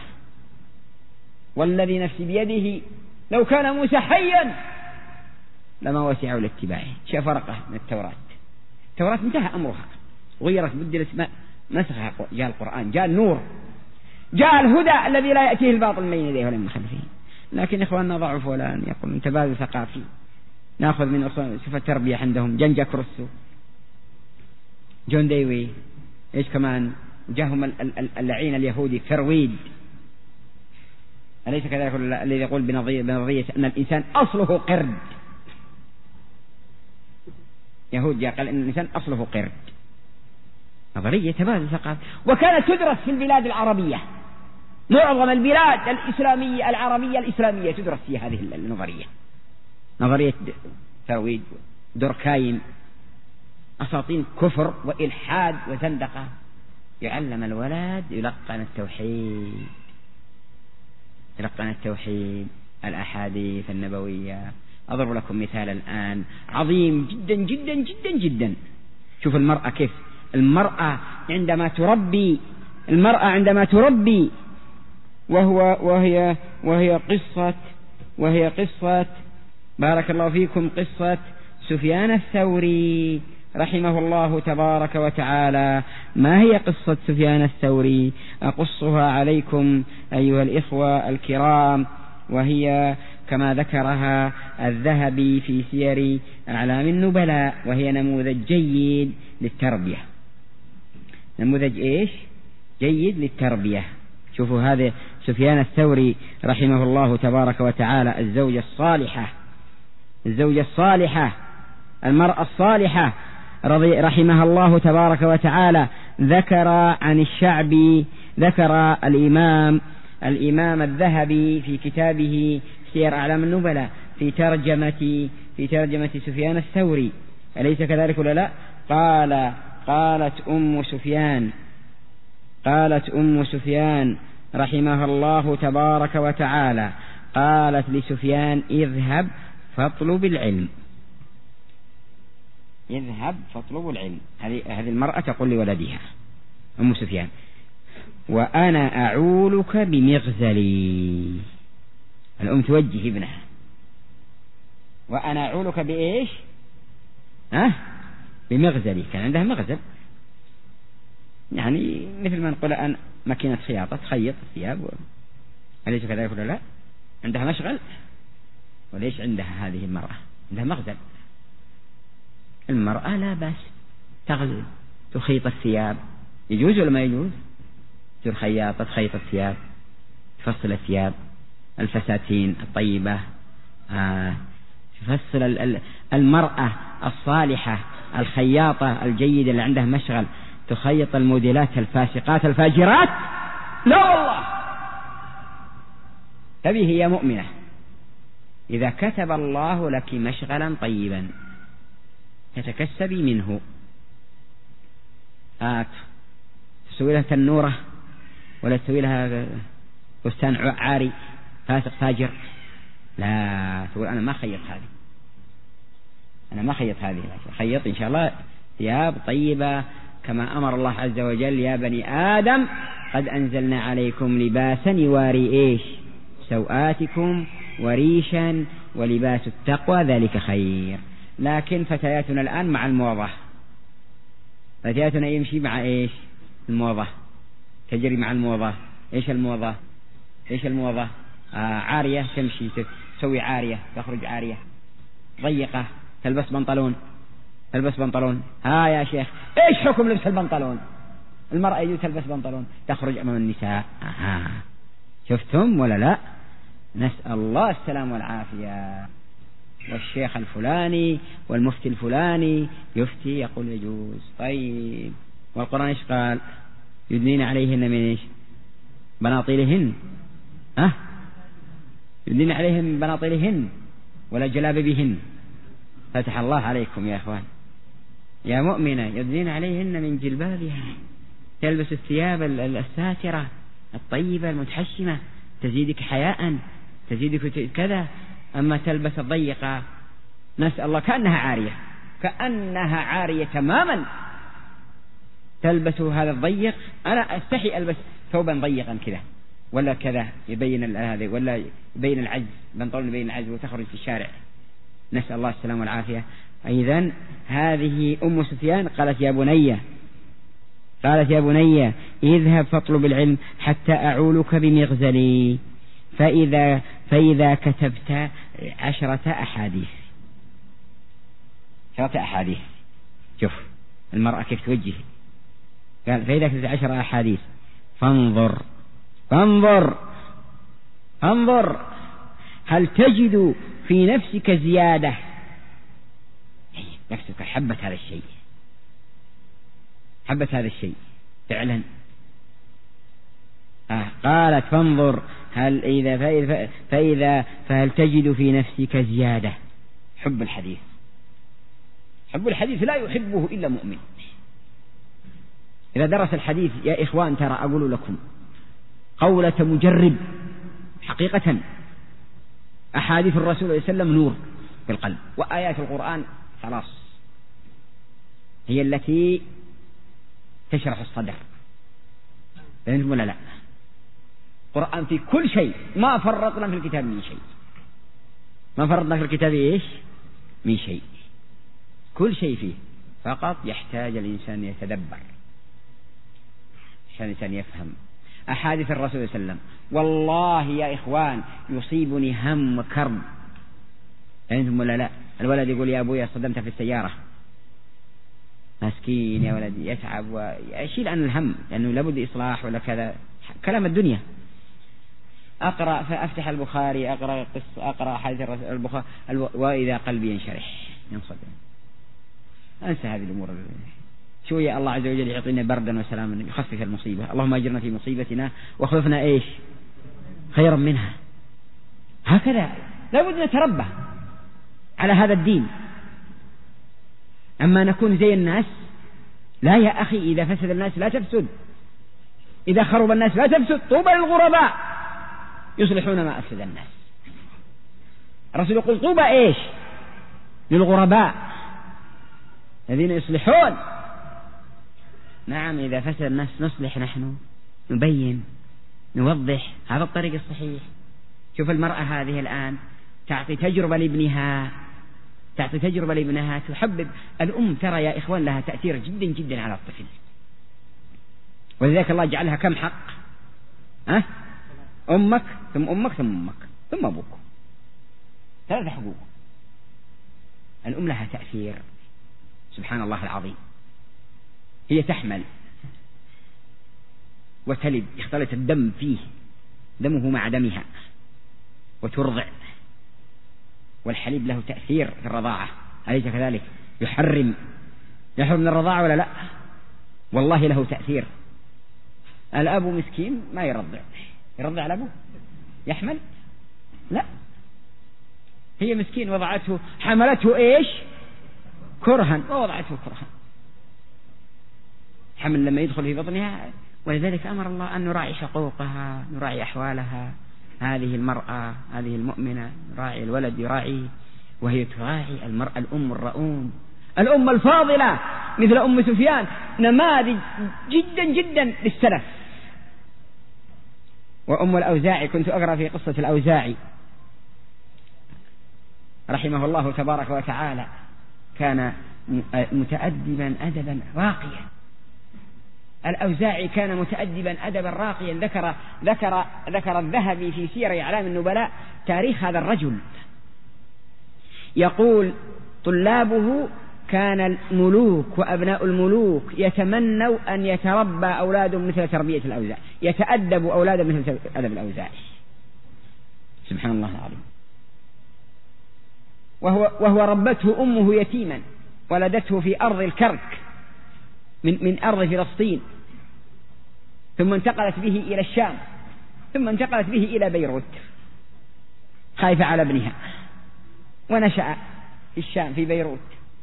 والذي نفسي بيده لو كان موسى حيا لما وسعوا لاتباعه. شاف ورقة من التوراة انتهى أمرها، غيرت بدلت نسخها، جاء القرآن، جاء النور، جاء الهدى الذي لا يأتيه الباطل من يديه ولا من خلفه. لكن إخواننا ضعفوا الآن، يقول من تبادل ثقافي، نأخذ من صفة التربية عندهم، جنجك رسو، جون ديوي، إيش كمان جاهم اللعين اليهودي فرويد، أليس كذلك الذي يقول بنظرية أن الإنسان أصله قرد. يهود قال أن الإنسان أصله قرد، نظرية تبادل ثقافي. وكانت تدرس في البلاد العربية، معظم البلاد الإسلامية العربية الإسلامية تدرس في هذه النظرية، نظرية فرويد، دوركايم، أساطين كفر وإلحاد وزندقة. يعلم الولد يلقن التوحيد، الأحاديث النبوية، أضرب لكم مثال الآن عظيم جدا جدا جدا جدا. شوف المرأة كيف، المرأة عندما تربي وهي قصة بارك الله فيكم، قصة سفيان الثوري رحمه الله تبارك وتعالى. ما هي قصة سفيان الثوري؟ أقصها عليكم أيها الإخوة الكرام، وهي كما ذكرها الذهبي في سير أعلام النبلاء، وهي نموذج جيد للتربية. نموذج إيش؟ جيد للتربية. شوفوا هذا سفيان الثوري رحمه الله تبارك وتعالى، الزوجة الصالحة، المرأة الصالحة رحمها الله تبارك وتعالى. ذكر عن الشعبي، ذكر الإمام الذهبي في كتابه سير أعلام النبلاء في ترجمة سفيان الثوري، أليس كذلك ولا لا؟ قالت أم سفيان رحمها الله تبارك وتعالى، قالت لسفيان: اذهب فاطلب العلم. هذه المرأة تقول لولدها أم سفيان: وأنا أعولك بمغزلي. الأم توجه ابنها: وأنا أعولك بإيش؟ بمغزلي. كان عندها مغزل، يعني مثل ما نقول الآن ماكينة خياطة تخيط الثياب، أليس كذلك ولا لا؟ عندها مشغل. وليش عندها هذه المرأة؟ عندها مغزل. المرأة لا بأس تغزل، تخيط الثياب، يجوز ولا ما يجوز؟ تصير خياطة تخيط الثياب، تفصل الثياب، الفساتين الطيبة، تفصل المرأة الصالحة الخياطة الجيدة اللي عندها مشغل تخيط الموديلات الفاسقات الفاجرات؟ لا والله. تبيه يا مؤمنة، إذا كتب الله لك مشغلا طيبا تتكسبي منه، تسوي لها تنورة ولا تسوي لها فستان عاري فاسق فاجر، لا، تقول أنا ما خيط هذه، خيط إن شاء الله ثياب طيبة كما أمر الله عز وجل: يا بني آدم قد أنزلنا عليكم لباسا يواري إيش؟ سوآتكم وريشا ولباس التقوى ذلك خير. لكن فتياتنا الآن مع الموضة، فتياتنا يمشي مع إيش؟ الموضة، تجري مع الموضة. إيش الموضة؟ عارية، تمشي تسوي عارية، تخرج عارية، ضيقة، تلبس بنطلون. يا شيخ إيش حكم لبس البنطلون؟ المرأة يجوز تلبس بنطلون تخرج أمام النساء. شفتم ولا لا؟ نسأل الله السلام والعافية. والشيخ الفلاني والمفتي الفلاني يفتي يقول يجوز. طيب، والقرآن إيش قال؟ يدنين عليهن من إيش؟ بناطيلهن. يدنين عليهن بناطيلهن ولا جلابيبهن. فتح الله عليكم يا أخوان. يا مؤمنة، يدنين عليهن من جلبابها، تلبس الثياب الساترة الطيبة المتحشمة، تزيدك حياء، تزيدك كذا. أما تلبس الضيقة، نسأل الله، كأنها عارية تماما، تلبس هذا الضيق. أنا أستحي ألبس ثوبا ضيقا كذا ولا كذا يبين هذا، ولا يبين العجز، بنطلون يبين العجز وتخرج في الشارع. نسأل الله السلام والعافية. إذن هذه أم سفيان قالت: يا بني اذهب فاطلب العلم حتى أعولك بمغزلي، فإذا كتبت 10 أحاديث. شوف المرأة كيف توجه. قال: فإذا كتبت 10 أحاديث فانظر هل تجد في نفسك زيادة. نفسك حبت هذا الشيء فعلا. قالت: فانظر فهل تجد في نفسك زيادة. حب الحديث لا يحبه إلا مؤمن. إذا درس الحديث يا إخوان، ترى أقول لكم قولة مجرب حقيقة. أحاديث الرسول صلى الله عليه وسلم نور، في القلب. وآيات القرآن خلاص هي التي تشرح الصدر، فهمتم ولا لا؟ القرآن في كل شيء، ما فرطنا في الكتاب من شيء، ما فرطنا في الكتاب إيش من شيء، كل شيء فيه، فقط يحتاج الإنسان يتدبر، عشان الإنسان يفهم أحاديث الرسول صلى الله عليه وسلم. والله يا إخوان يصيبني هم وكرب، فهمتم ولا لا؟ الولد يقول يا أبوي صدمت في السيارة، مسكين يا ولدي، يتعب ويشيل عن الهم لأنه لابد إصلاح ولا كذا، كلام الدنيا. أقرأ فأفتح البخاري، أقرأ قصة، أقرأ حديث البخاري، وإذا قلبي ينشرح ينصدم، أنسى هذه الأمور. شوية الله عز وجل يعطينا بردا وسلاما يخفف المصيبة. اللهم أجرنا في مصيبتنا واخلفنا إيش خيرا منها. هكذا لابد نتربى على هذا الدين. أما نكون زي الناس، لا يا أخي، إذا فسد الناس لا تفسد، إذا خرب الناس لا تفسد. طوبى للغرباء يصلحون ما أفسد الناس. الرسول يقول طوبى إيش للغرباء الذين يصلحون. نعم، إذا فسد الناس نصلح، نحن نبين نوضح، هذا الطريق الصحيح. شوف المرأة هذه الآن تعطي تجربة لابنها، تحبب الأم، ترى يا إخوان لها تأثير جدا جدا على الطفل. ولذلك الله جعلها كم حق؟ أمك ثم أمك ثم أمك ثم أبوك، 3 حقوق. الأم لها تأثير سبحان الله العظيم. هي تحمل وتلد، يختلط الدم فيه، دمه مع دمها، وترضع، والحليب له تأثير في الرضاعة، أليس كذلك؟ يحرم من الرضاعة ولا لا؟ والله له تأثير. الأب مسكين ما يرضع الأب يحمل؟ لا، هي مسكين وضعته، حملته إيش كرها ووضعته كرها، حمل لما يدخل في بطنها. ولذلك أمر الله أن نراعي حقوقها، نراعي أحوالها. هذه المرأة، هذه المؤمنة، نراعي الولد يراعي، وهي تراعي المرأة الأم الرؤوم، الأم الفاضلة مثل أم سفيان، نماذج جدا جدا للسلف. وأم الأوزاعي، كنت أقرأ في قصة الأوزاعي رحمه الله تبارك وتعالى، كان متأدبا أدبا راقيا. الأوزاعي كان متأدبا أدبا راقيا. ذكر الذهبي في سير أعلام النبلاء تاريخ هذا الرجل، يقول طلابه كان الملوك وأبناء الملوك يتمنوا أن يتربى أولادهم مثل تربية الأوزاعي، يتأدب أولادهم مثل أدب الأوزاعي. سبحان الله العظيم. وهو ربته أمه يتيما، ولدته في أرض الكرك من أرض فلسطين، ثم انتقلت به إلى الشام، ثم انتقلت به إلى بيروت خايفة على ابنها، ونشأ في الشام في بيروت.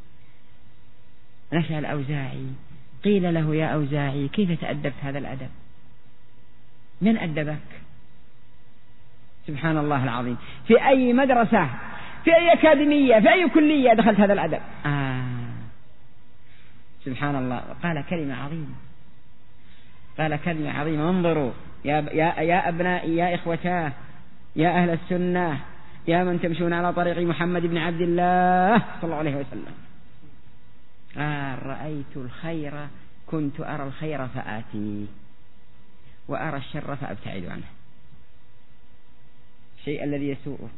نشأ الأوزاعي، قيل له يا أوزاعي كيف تأدبت هذا الأدب؟ من أدبك؟ سبحان الله العظيم. في أي مدرسة، في أي أكاديمية، في أي كلية دخلت هذا الأدب؟ سبحان الله. قال كلمة عظيمة، انظروا يا أبنائي، يا إخوتاه، يا أهل السنة، يا من تمشون على طريق محمد بن عبد الله صلى الله عليه وسلم. قال رأيت الخير كنت أرى الخير فآتي، وأرى الشر فأبتعد عنه. الشيء الذي يسوءك،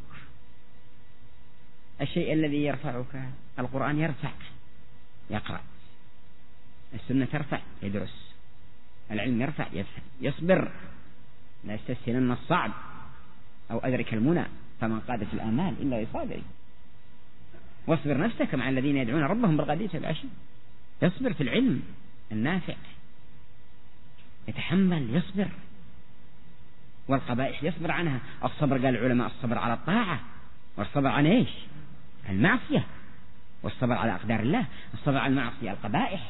الشيء الذي يرفعك. القرآن يرفع يقرأ، السنة ترفع يدرس، العلم يرفع يفهم، يصبر، لا يستسهلن الصعب أو أدرك المنى، فمن قادت الآمال إلا يصادري. واصبر نفسك مع الذين يدعون ربهم بالغداة والعشي. يصبر في العلم النافع، يتحمل، يصبر، والقبائح يصبر عنها. الصبر قال العلماء الصبر على الطاعة، والصبر عن إيش؟ المعصية، والصبر على أقدار الله. الصبر على المعصية القبائح،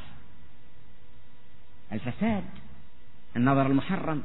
الفساد، النظر المحرم،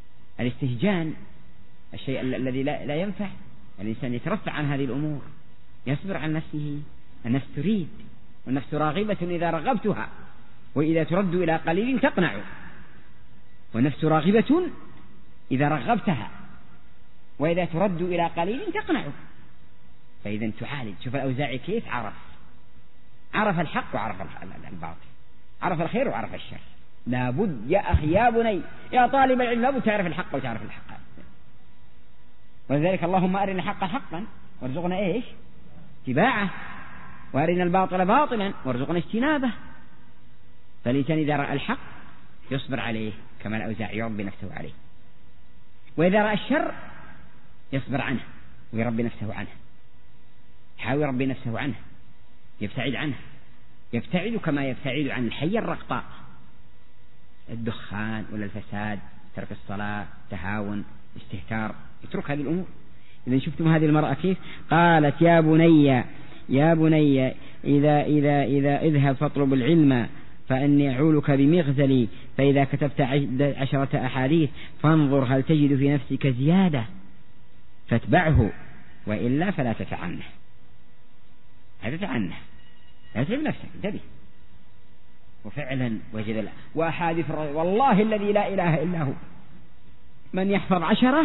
الاستهجان، الشيء الذي لا ينفع. الإنسان يترفع عن هذه الأمور، يصبر عن نفسه. النفس تريد، والنفس راغبة إذا رغبتها، وإذا ترد إلى قليل تقنع، والنفس راغبة إذا رغبتها، وإذا ترد إلى قليل تقنع. فإذا تعالج. شوف الأوزاعي كيف عرف الحق وعرف الباطل، عرف الخير وعرف الشر. لابد يا أخي يا بني يا طالب العلم لابد تعرف الحق وتعرف الحق. ولذلك اللهم أرنا الحق حقا وارزقنا إيش اتباعه، وأرنا الباطل باطلا وارزقنا اجتنابه. فالإنسان إذا رأى الحق يصبر عليه كما الأوزاعي يربي نفسه عليه، وإذا رأى الشر يصبر عنه ويربي نفسه عنه، يحاول يربي نفسه عنه، يبتعد عنه، يبتعد كما يبتعد عن الحية الرقطاء، الدخان ولا الفساد، ترك الصلاة، تهاون، استهتار، يترك هذه الأمور. إذا شفتم هذه المرأة كيف قالت يا بني إذا اذهب فاطلب العلم فإني أعولك بمغزلي، فإذا كتبت 10 أحاديث فانظر هل تجد في نفسك زيادة فاتبعه، وإلا فلا تتعنه. لا تتعنه، لا تتعب نفسك، انتبه. وفعلا وجد وأحاديث والله الذي لا إله إلا هو من يحفظ 10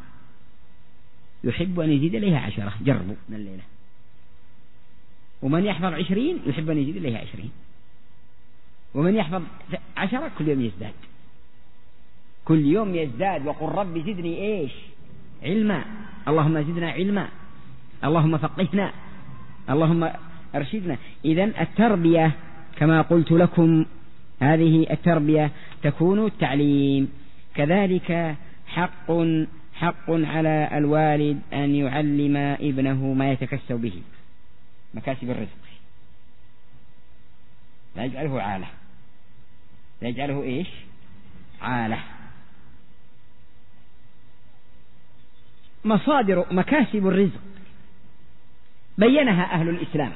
يحب أن يزيد إليها 10. جربوا من الليلة. ومن يحفظ 20 يحب أن يزيد إليها 20. ومن يحفظ 10 كل يوم يزداد، كل يوم يزداد. وقل رب زدني إيش علما، اللهم زدنا علما، اللهم فقهنا، اللهم أرشدنا. إذن التربية كما قلت لكم هذه التربية تكون التعليم. كذلك حق على الوالد أن يعلم ابنه ما يتكسب به، مكاسب الرزق، لا يجعله عالة، لا يجعله إيش عالة. مصادر مكاسب الرزق بينها أهل الإسلام،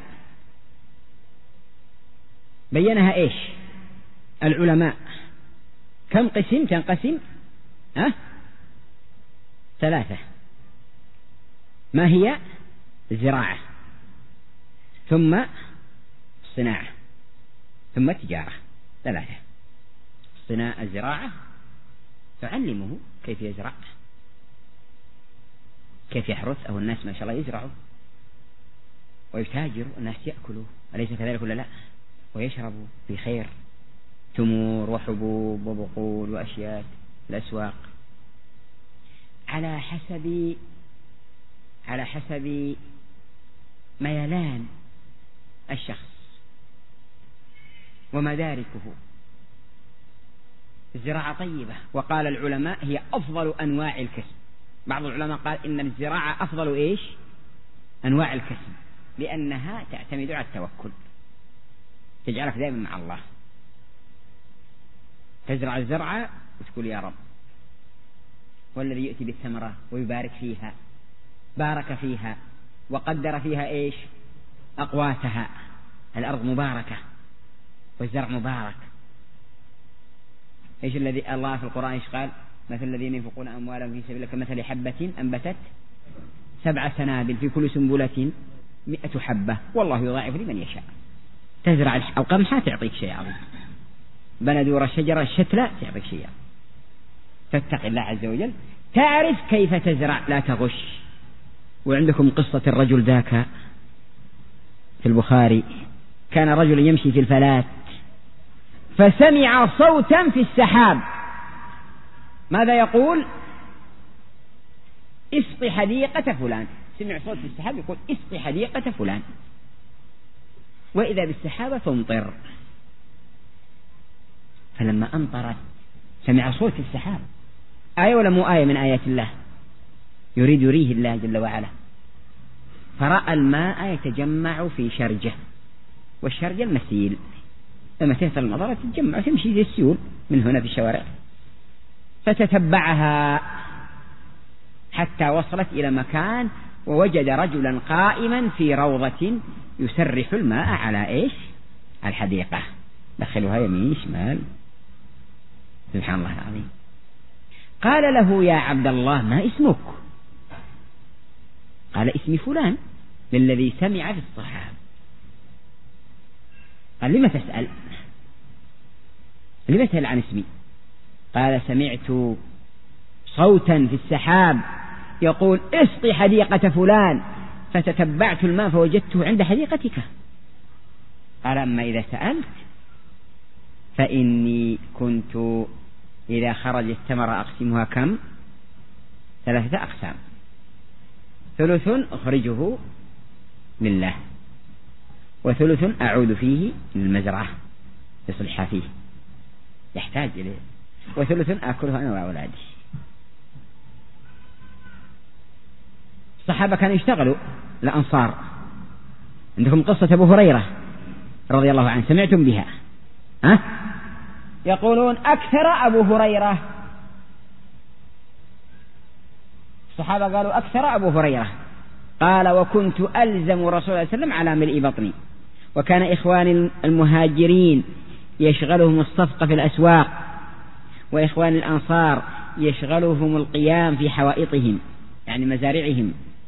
بينها إيش العلماء. كم قسم تنقسم؟ 3. ما هي؟ الزراعة، ثم الصناعة، ثم التجارة. 3. الزراعة تعلمه كيف يزرع، كيف يحرث، أو الناس ما شاء الله يزرعوا ويتاجر، الناس يأكلوا، أليس كذلك ولا لا؟ ويشربوا في خير، تمور وحبوب وبقول وأشياء الأسواق، على حسب ميلان الشخص ومداركه. الزراعة طيبة، وقال العلماء هي أفضل أنواع الكسب. بعض العلماء قال إن الزراعة أفضل إيش أنواع الكسب، لأنها تعتمد على التوكل، تجعلك دائما مع الله. تزرع الزرعة وتقول يا رب، والذي يأتي بالثمرة ويبارك فيها، بارك فيها وقدر فيها إيش أقواتها. الأرض مباركة والزرع مبارك. إيش الذي الله في القرآن إيش قال؟ مثل الذين ينفقون أموالهم في سبيل الله كمثل حبة أنبتت 7 سنابل في كل سنبلة 100 حبة والله يضاعف لمن يشاء. تزرع القمحة تعطيك شيء عظيم، بندور الشجرة الشتلة تعطيك شيء. تتقي الله عز وجل، تعرف كيف تزرع، لا تغش. وعندكم قصة الرجل ذاك في البخاري، كان رجل يمشي في الفلاة فسمع صوتا في السحاب، ماذا يقول؟ اسقي حديقة فلان. سمع صوت في السحاب يقول اسقي حديقة فلان، وإذا بالسحابة تمطر. فلما أمطرت سمع صوت في السحاب، آية ولا مو آية من آيات الله؟ يريه الله جل وعلا. فرأى الماء يتجمع في شرجة، والشرجة المسيل، لما تحصل المطر تتجمع تمشي زي السيول من هنا في الشوارع. فتتبعها حتى وصلت إلى مكان ووجد رجلا قائما في روضة يسرح الماء على إيش؟ الحديقة، دخلوها يمين شمال. سبحان الله العظيم. قال له يا عبد الله ما اسمك؟ قال اسمي فلان. للذي سمع في الصحابة. قال لما تسأل؟ لما تسأل عن اسمي؟ قال سمعت صوتا في السحاب يقول اسقي حديقة فلان، فتتبعت الماء فوجدته عند حديقتك. قال أما إذا سألت فإني كنت إذا خرج الثمرة أقسمها كم؟ 3 أقسام، ثلث أخرجه لله، وثلث أعود فيه للمزرعة يصلح فيه يحتاج إليه، وثلث أكله أنا وأولادي. الصحابة كانوا يشتغلوا، الأنصار. عندكم قصة أبو هريرة رضي الله عنه، سمعتم بها؟ يقولون أكثر أبو هريرة، الصحابة قالوا أكثر أبو هريرة. قال وكنت ألزم رسول الله صلى الله عليه وسلم على ملء بطني، وكان إخوان المهاجرين يشغلهم الصفقة في الأسواق، وإخوان الأنصار يشغلهم القيام في حوائطهم يعني مزارعهم.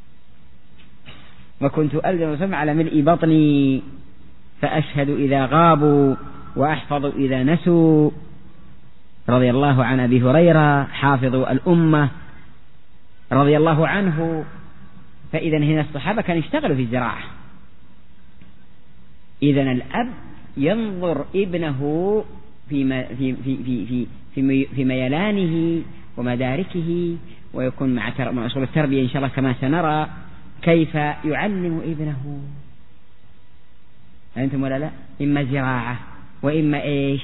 وكنت ألزم رسول على ملء بطني، فأشهد إذا غابوا وأحفظ إذا نسوا. رضي الله عن أبي هريرة حافظ الأمة رضي الله عنه. فإذا هنا الصحابة كانوا يشتغلوا في الزراعة. إذن الأب ينظر ابنه في ميلانه ومداركه، ويكون مع أصول التربية إن شاء الله كما سنرى كيف يعلم ابنه. أنتم ولا لا؟ إما زراعة وإما إيش؟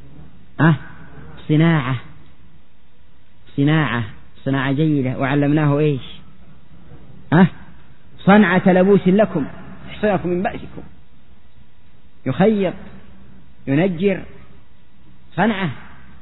صناعة جيدة. وعلمناه إيش؟ صنعة لبوس لكم يحصنكم من بأسكم. يخيط، ينجر، صنعة.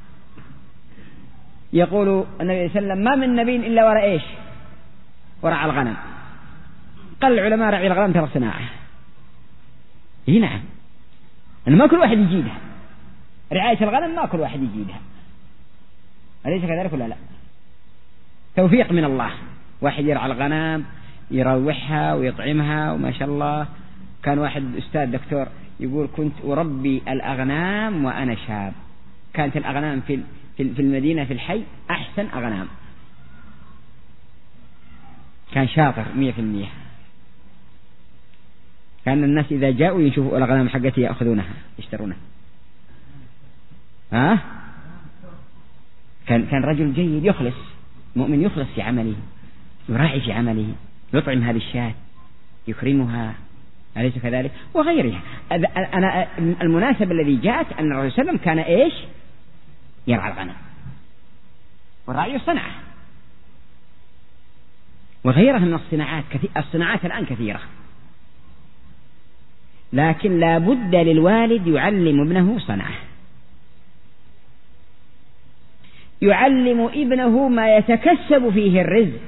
يقول النبي صلى الله عليه وسلم ما من نبي إلا وراء إيش؟ ورع الغنم. قال العلماء رعي الغنم ترى صناعة. نعم، أن ما كل واحد يجيدها. رعاية الغنم ما كل واحد يجيدها، أليس كذلك ولا لا؟ توفيق من الله. واحد يرعى الغنم يروحها ويطعمها وما شاء الله. كان واحد أستاذ دكتور يقول كنت أربي الأغنام وأنا شاب. كانت الأغنام في المدينة في الحي أحسن أغنام. كان شاطر 100%. كان الناس إذا جاءوا يشوفوا الأغنام حقتي يأخذونها يشترونها. كان رجل جيد يخلص، مؤمن يخلص في عمله، يراعي في عمله، يطعم هذه الشاة، يكرمها، أليس كذلك؟ وغيرها. أنا المناسبة الذي جاءت أن الرسول صلى الله عليه وسلم كان إيش؟ يرعى الغنم والرعي الصنعة وغيرها من الصناعات. الصناعات الآن كثيرة، لكن لا بد للوالد يعلم ابنه صنعة، يعلم ابنه ما يتكسب فيه الرزق،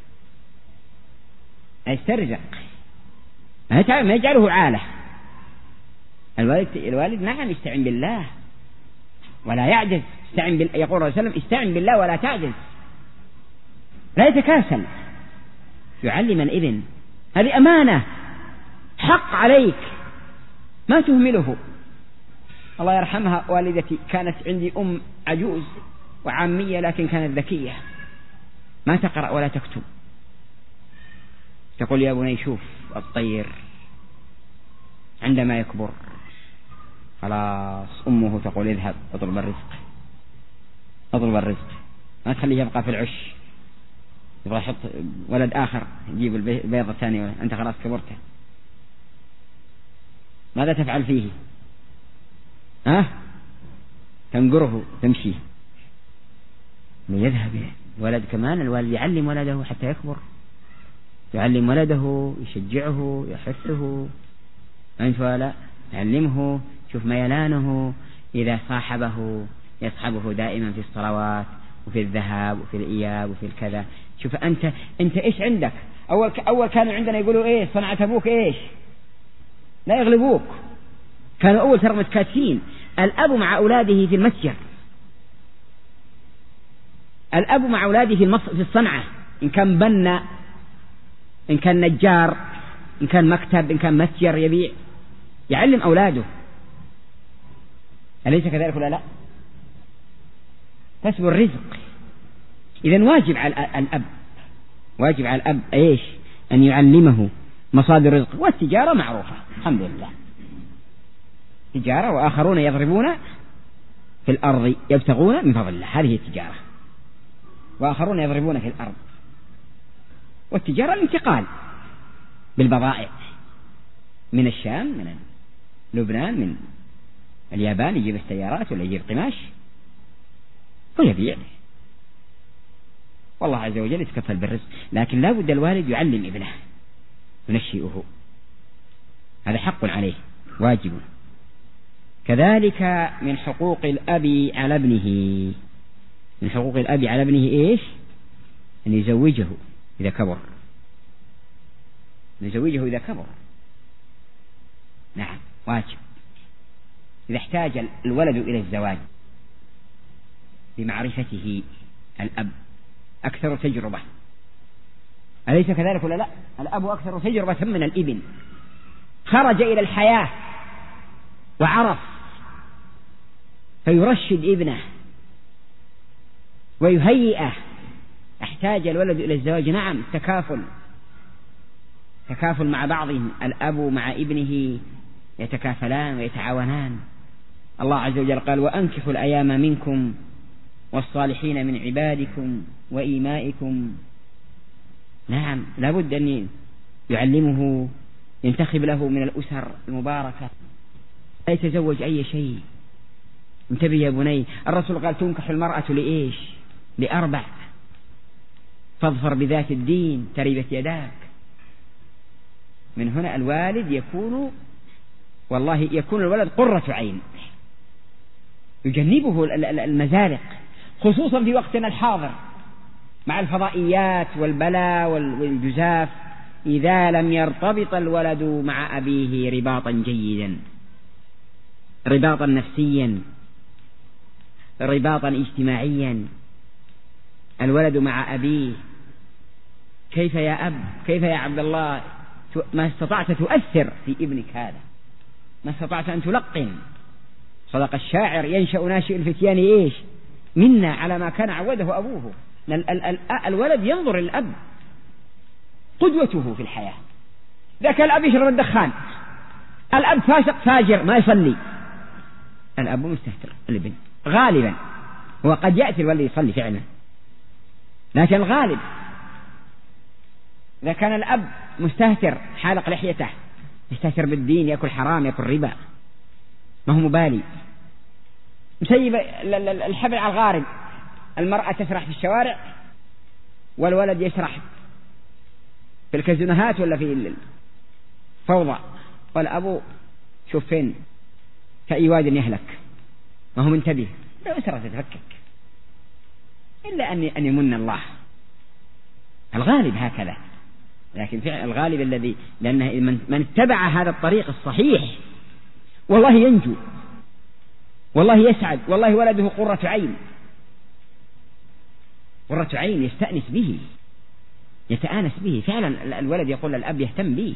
يسترزق، ما يجعله عالة. الوالد نعم يستعن بالله ولا يعجز. يقول الرسول صلى الله عليه وسلم استعن بالله ولا تعجز، لا يتكاسل. يعلم الابن، هذه أمانة، حق عليك، ما تهمله. الله يرحمها والدتي، كانت عندي أم عجوز وعامية لكن كانت ذكية، ما تقرأ ولا تكتب. تقول يا بني شوف الطير عندما يكبر خلاص أمه تقول اذهب اطلب الرزق، ما تخليه يبقى في العش يبغى يحط ولد آخر يجيب البيضة الثانية، أنت خلاص كبرته. ماذا تفعل فيه؟ تنقره تمشي ليذهب. ولد كمان الوالد يعلم ولده حتى يكبر، يعلم ولده، يشجعه، يحثه. أنت ولا يعلمه، شوف ميلانه. إذا صاحبه يصحبه دائما في الصلوات وفي الذهاب وفي الإياب وفي الكذا. شوف أنت إيش عندك؟ أول كانوا عندنا يقولوا إيه صنعة أبوك إيش؟ لا يغلبوك. كانوا أول ترى متكاتفين. الأب مع أولاده في المتجر، الأب مع أولاده في الصنعة، إن كان بنا، إن كان نجار، إن كان مكتب، إن كان متجر يبيع، يعلم أولاده. أليس كذلك ولا لا؟ كسب الرزق. إذن واجب على الأب، واجب على الأب إيش؟ أن يعلمه مصادر الرزق. والتجارة معروفة الحمد لله، تجارة، وآخرون يضربون في الأرض يبتغون من فضل الله، هذه التجارة. وآخرون يضربون في الأرض. والتجارة الانتقال بالبضائع من الشام، من لبنان، من اليابان، يجيب السيارات ولا يجيب قماش ويبيع، والله عز وجل يتكفل بالرزق. لكن لا بد الوالد يعلم ابنه، ينشئه، هذا حق عليه واجب. كذلك من حقوق الأب على ابنه، من حقوق الأب على ابنه إيش؟ أن يزوجه إذا كبر، أن يزوجه إذا كبر، نعم واجب. إذا احتاج الولد إلى الزواج بمعرفته الأب أكثر تجربة، أليس كذلك ولا لا؟ الأب أكثر تجربة من الابن، خرج إلى الحياة وعرف، فيرشد ابنه ويهيئه. احتاج الولد إلى الزواج، نعم تكافل مع بعضهم، الأب مع ابنه يتكافلان ويتعاونان. الله عز وجل قال: وأنكحوا الأيام منكم والصالحين من عبادكم وإيمائكم. نعم لا بد أن يعلمه، ينتخب له من الأسر المباركة، لا يتزوج أي شيء. انتبه يا بني، الرسول قال: تنكح المرأة لإيش؟ ل4، فاظفر بذات الدين تربت يداك. من هنا الوالد يكون الولد قرة عين، يجنبه المزالق، خصوصا في وقتنا الحاضر مع الفضائيات والبلاء والجزاف. إذا لم يرتبط الولد مع أبيه رباطا جيدا، رباطا نفسيا، رباطا اجتماعيا، الولد مع أبيه، كيف يا أب، كيف يا عبد الله ما استطعت تؤثر في ابنك هذا، ما استطعت أن تلقن. صدق الشاعر: ينشأ ناشئ الفتيان إيش منا على ما كان عوده أبوه. الولد ينظر للأب قدوته في الحياة. ذاك الأب يشرب الدخان، الأب فاسق فاجر ما يصلي، الأب مستهتر الابن غالبا. وقد يأتي الولد يصلي فعلا، لكن الغالب إذا كان الأب مستهتر حالق لحيته، يستهتر بالدين، يأكل حرام، يأكل ربا، ما هو مبالي، مسيب الحبل على الغارب. المرأة تسرح في الشوارع والولد يسرح في الكازينوهات ولا في الفوضى، والأبو شوف فين، كأي واد يهلك، ما هو منتبه، لا أسرة تتفكك إلا أن يمن الله. الغالب هكذا، لكن فعلا الغالب الذي، لأنه من اتبع هذا الطريق الصحيح والله ينجو، والله يسعد، والله ولده قرة عين، قرة عين، يستأنس به، يتآنس به. فعلا الولد يقول الأب يهتم به،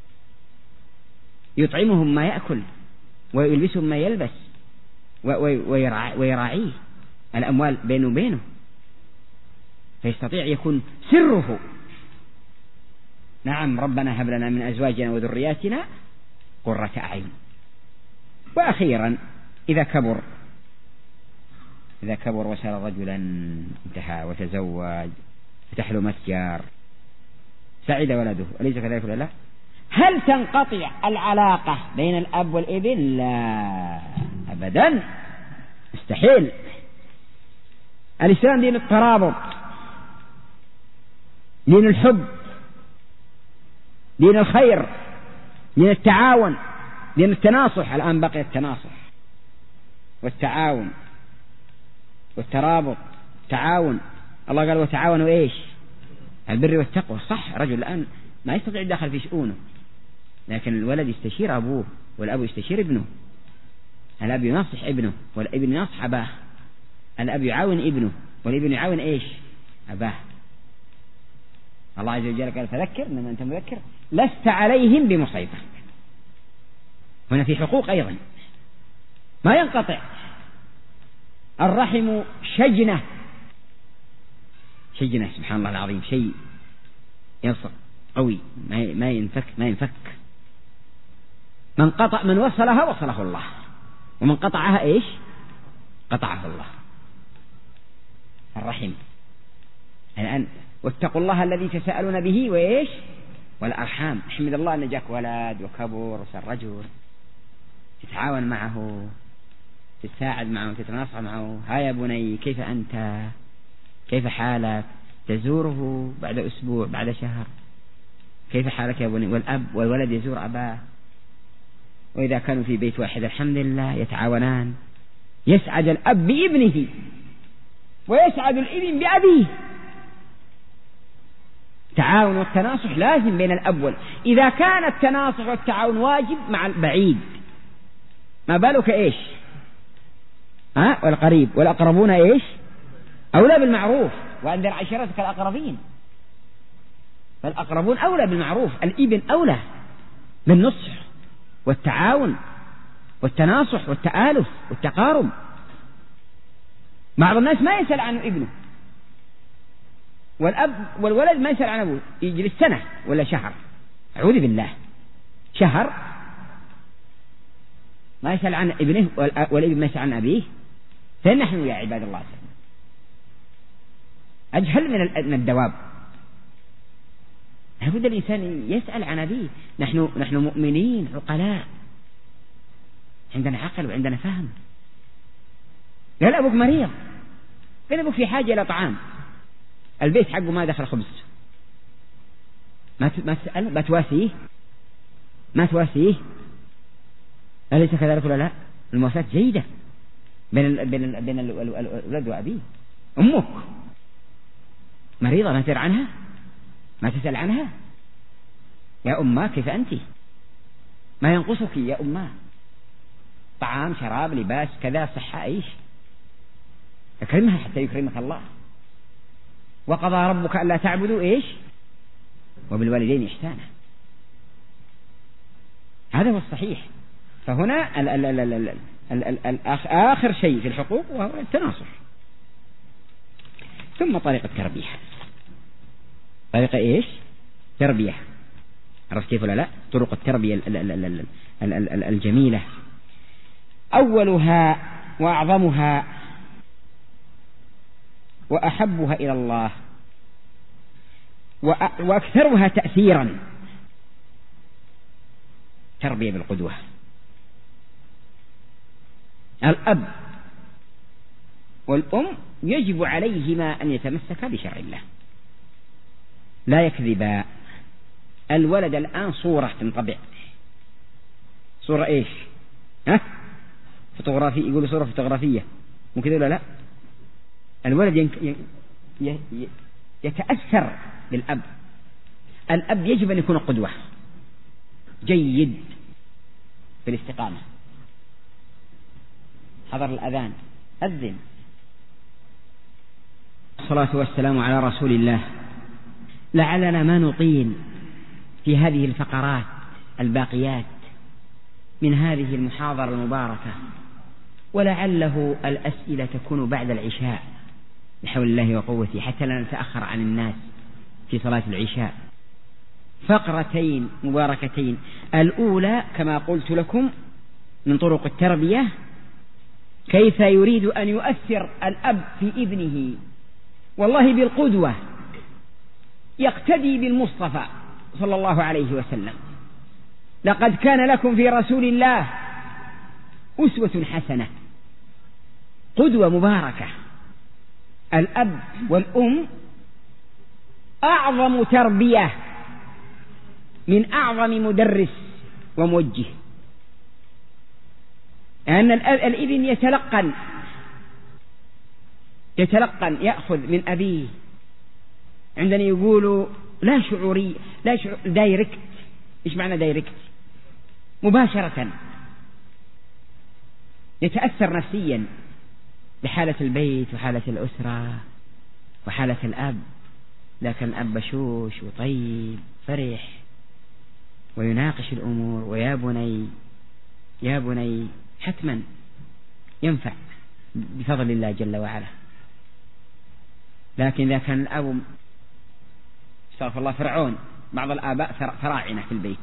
يطعمهم ما يأكل ويلبسهم ما يلبس ويراعيه، الأموال بينه وبينه، فيستطيع يكون سره. نعم ربنا هب لنا من أزواجنا وذرياتنا قرة أعين. وأخيرا إذا كبر وصار رجلا انتهى وتزوج فتح له متجر، سعد ولده، أليس كذلك ولا لا؟ هل تنقطع العلاقة بين الأب والابن؟ لا أبدا، مستحيل. الإسلام دين الترابط، دين الحب، دين الخير، دين التعاون، دين التناصح. الآن بقي التناصح والتعاون والترابط. تعاون، الله قال: وتعاونوا إيش؟ البر والتقوى. صح، رجل الآن ما يستطيع الدخل في شؤونه، لكن الولد يستشير أبوه والأب يستشير ابنه، الأب يناصح ابنه والابن يناصح أباه، الأب يعاون ابنه والابن يعاون إيش؟ أباه. الله عز وجل قال فذكر إنما أنت مذكر لست عليهم بمسيطر. هنا في حقوق أيضا ما ينقطع. الرحم شجنة سبحان الله العظيم، شيء يلصق قوي ما ينفك. من وصلها وصله الله، ومن قطعها إيش؟ قطعه الله. الرحم الآن واتقوا الله الذي تساءلون به وإيش؟ والأرحام. احمد الله أن جاك ولد وكبر وصار رجل، تتعاون معه، تتساعد معه، تتناصح معه. ها يا بني كيف أنت؟ كيف حالك؟ تزوره بعد أسبوع بعد شهر، كيف حالك يا بني؟ والأب والولد يزور أباه، وإذا كانوا في بيت واحد الحمد لله يتعاونان. يسعد الأب بابنه ويسعد الابن بأبيه. التعاون والتناصح لازم بين الأب إذا كان التناصح والتعاون واجب مع البعيد، ما بالك إيش؟ والقريب والأقربون إيش؟ أولى بالمعروف، وأنذر عشيرتك الأقربين. فالأقربون أولى بالمعروف، الابن أولى بالنصح والتعاون والتناصح والتآلف والتقارب. بعض الناس ما يسأل عن ابنه، والأب والولد ما يسأل عن أبوه، يجلس سنة ولا شهر، أعوذ بالله، شهر ما يسأل عن ابنه والابن ما يسأل عن أبيه. فنحن يا عباد الله أجهل من الدواب. لابد الإنسان يسأل عن أبيه. نحن مؤمنين عقلاء، عندنا عقل وعندنا فهم. قال أبوك مريض، قال أبوك في حاجة إلى طعام، البيت حقه ما دخل خبز، ما تسأل، ما تواسيه. أليس كذلك ولا لا؟ المواساة جيدة بين الولد وأبيه. أمك مريضة ما تدري عنها، ما تسأل عنها. يا أماه كيف أنت؟ ما ينقصك يا أماه؟ طعام شراب لباس كذا صحة إيش؟ اكرمها حتى يكرمك الله. وقضى ربك ألا تعبدوا إيش؟ وبالوالدين إحسانا. هذا هو الصحيح. فهنا آخر شيء في الحقوق وهو التناصح. ثم طريقة التربية. طريقة إيش؟ تربية. عرفت كيف ولا لا؟ طرق التربية الجميلة. أولها وأعظمها وأحبها إلى الله وأكثرها تأثيرا تربية بالقدوة. الأب والأم يجب عليهما أن يتمسكا بشرع الله، لا يكذبا. الولد الآن صورة تنطبع، صورة إيش؟ فوتوغرافي، يقولوا صورة فوتوغرافية، ممكن ولا لا؟ الولد يتأثر بالأب. الأب يجب أن يكون قدوة جيد في الاستقامة. حضر الأذان، أذن. الصلاة والسلام على رسول الله. لعلنا ما نطيل في هذه الفقرات الباقيات من هذه المحاضرة المباركة، ولعله الأسئلة تكون بعد العشاء بحول الله وقوته، حتى لا نتأخر عن الناس في صلاة العشاء. فقرتين مباركتين. الأولى كما قلت لكم من طرق التربية، كيف يريد أن يؤثر الأب في ابنه، والله بالقدوة، يقتدي بالمصطفى صلى الله عليه وسلم. لقد كان لكم في رسول الله أسوة حسنة، قدوة مباركة. الأب والأم أعظم تربية من أعظم مدرس وموجه. لأن الابن يتلقن يأخذ من أبيه. عندنا يقولوا لا شعوري، دايركت. إيش معنى دايركت؟ مباشرة يتأثر نفسيا بحالة البيت وحالة الأسرة وحالة الأب. لكن الأب بشوش وطيب فرح ويناقش الأمور، ويا بني يا بني حتما ينفع بفضل الله جل وعلا. لكن إذا كان الأب استغفر الله فرعون، بعض الآباء فراعنة في البيت،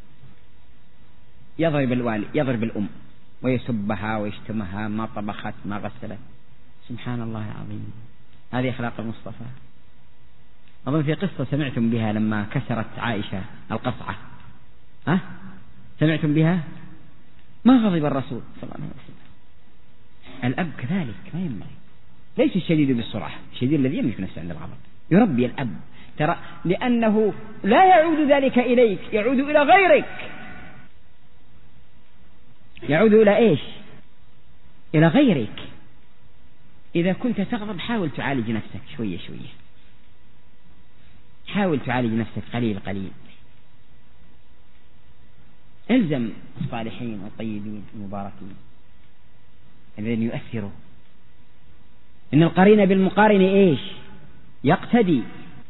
يضرب الوالد يضرب الأم ويسبها ويشتمها، ما طبخت ما غسلت. سبحان الله العظيم، هذه أخلاق المصطفى. أظن في قصة سمعتم بها لما كسرت عائشة القصعة، سمعتم بها؟ ما غضب الرسول صلى الله عليه وسلم. الأب كذلك ما ينبغي، ليس الشديد بالسرعة، الشديد الذي يملك نفسه عند الغضب. يربي الأب ترى، لأنه لا يعود ذلك إليك، يعود إلى غيرك. يعود إلى إيش؟ إلى غيرك. إذا كنت تغضب حاول تعالج نفسك شوية شوية، حاول تعالج نفسك قليل قليل. الزم الصالحين والطيبين المباركين الذين يؤثروا. إن القرين بالمقارن إيش؟ يقتدي.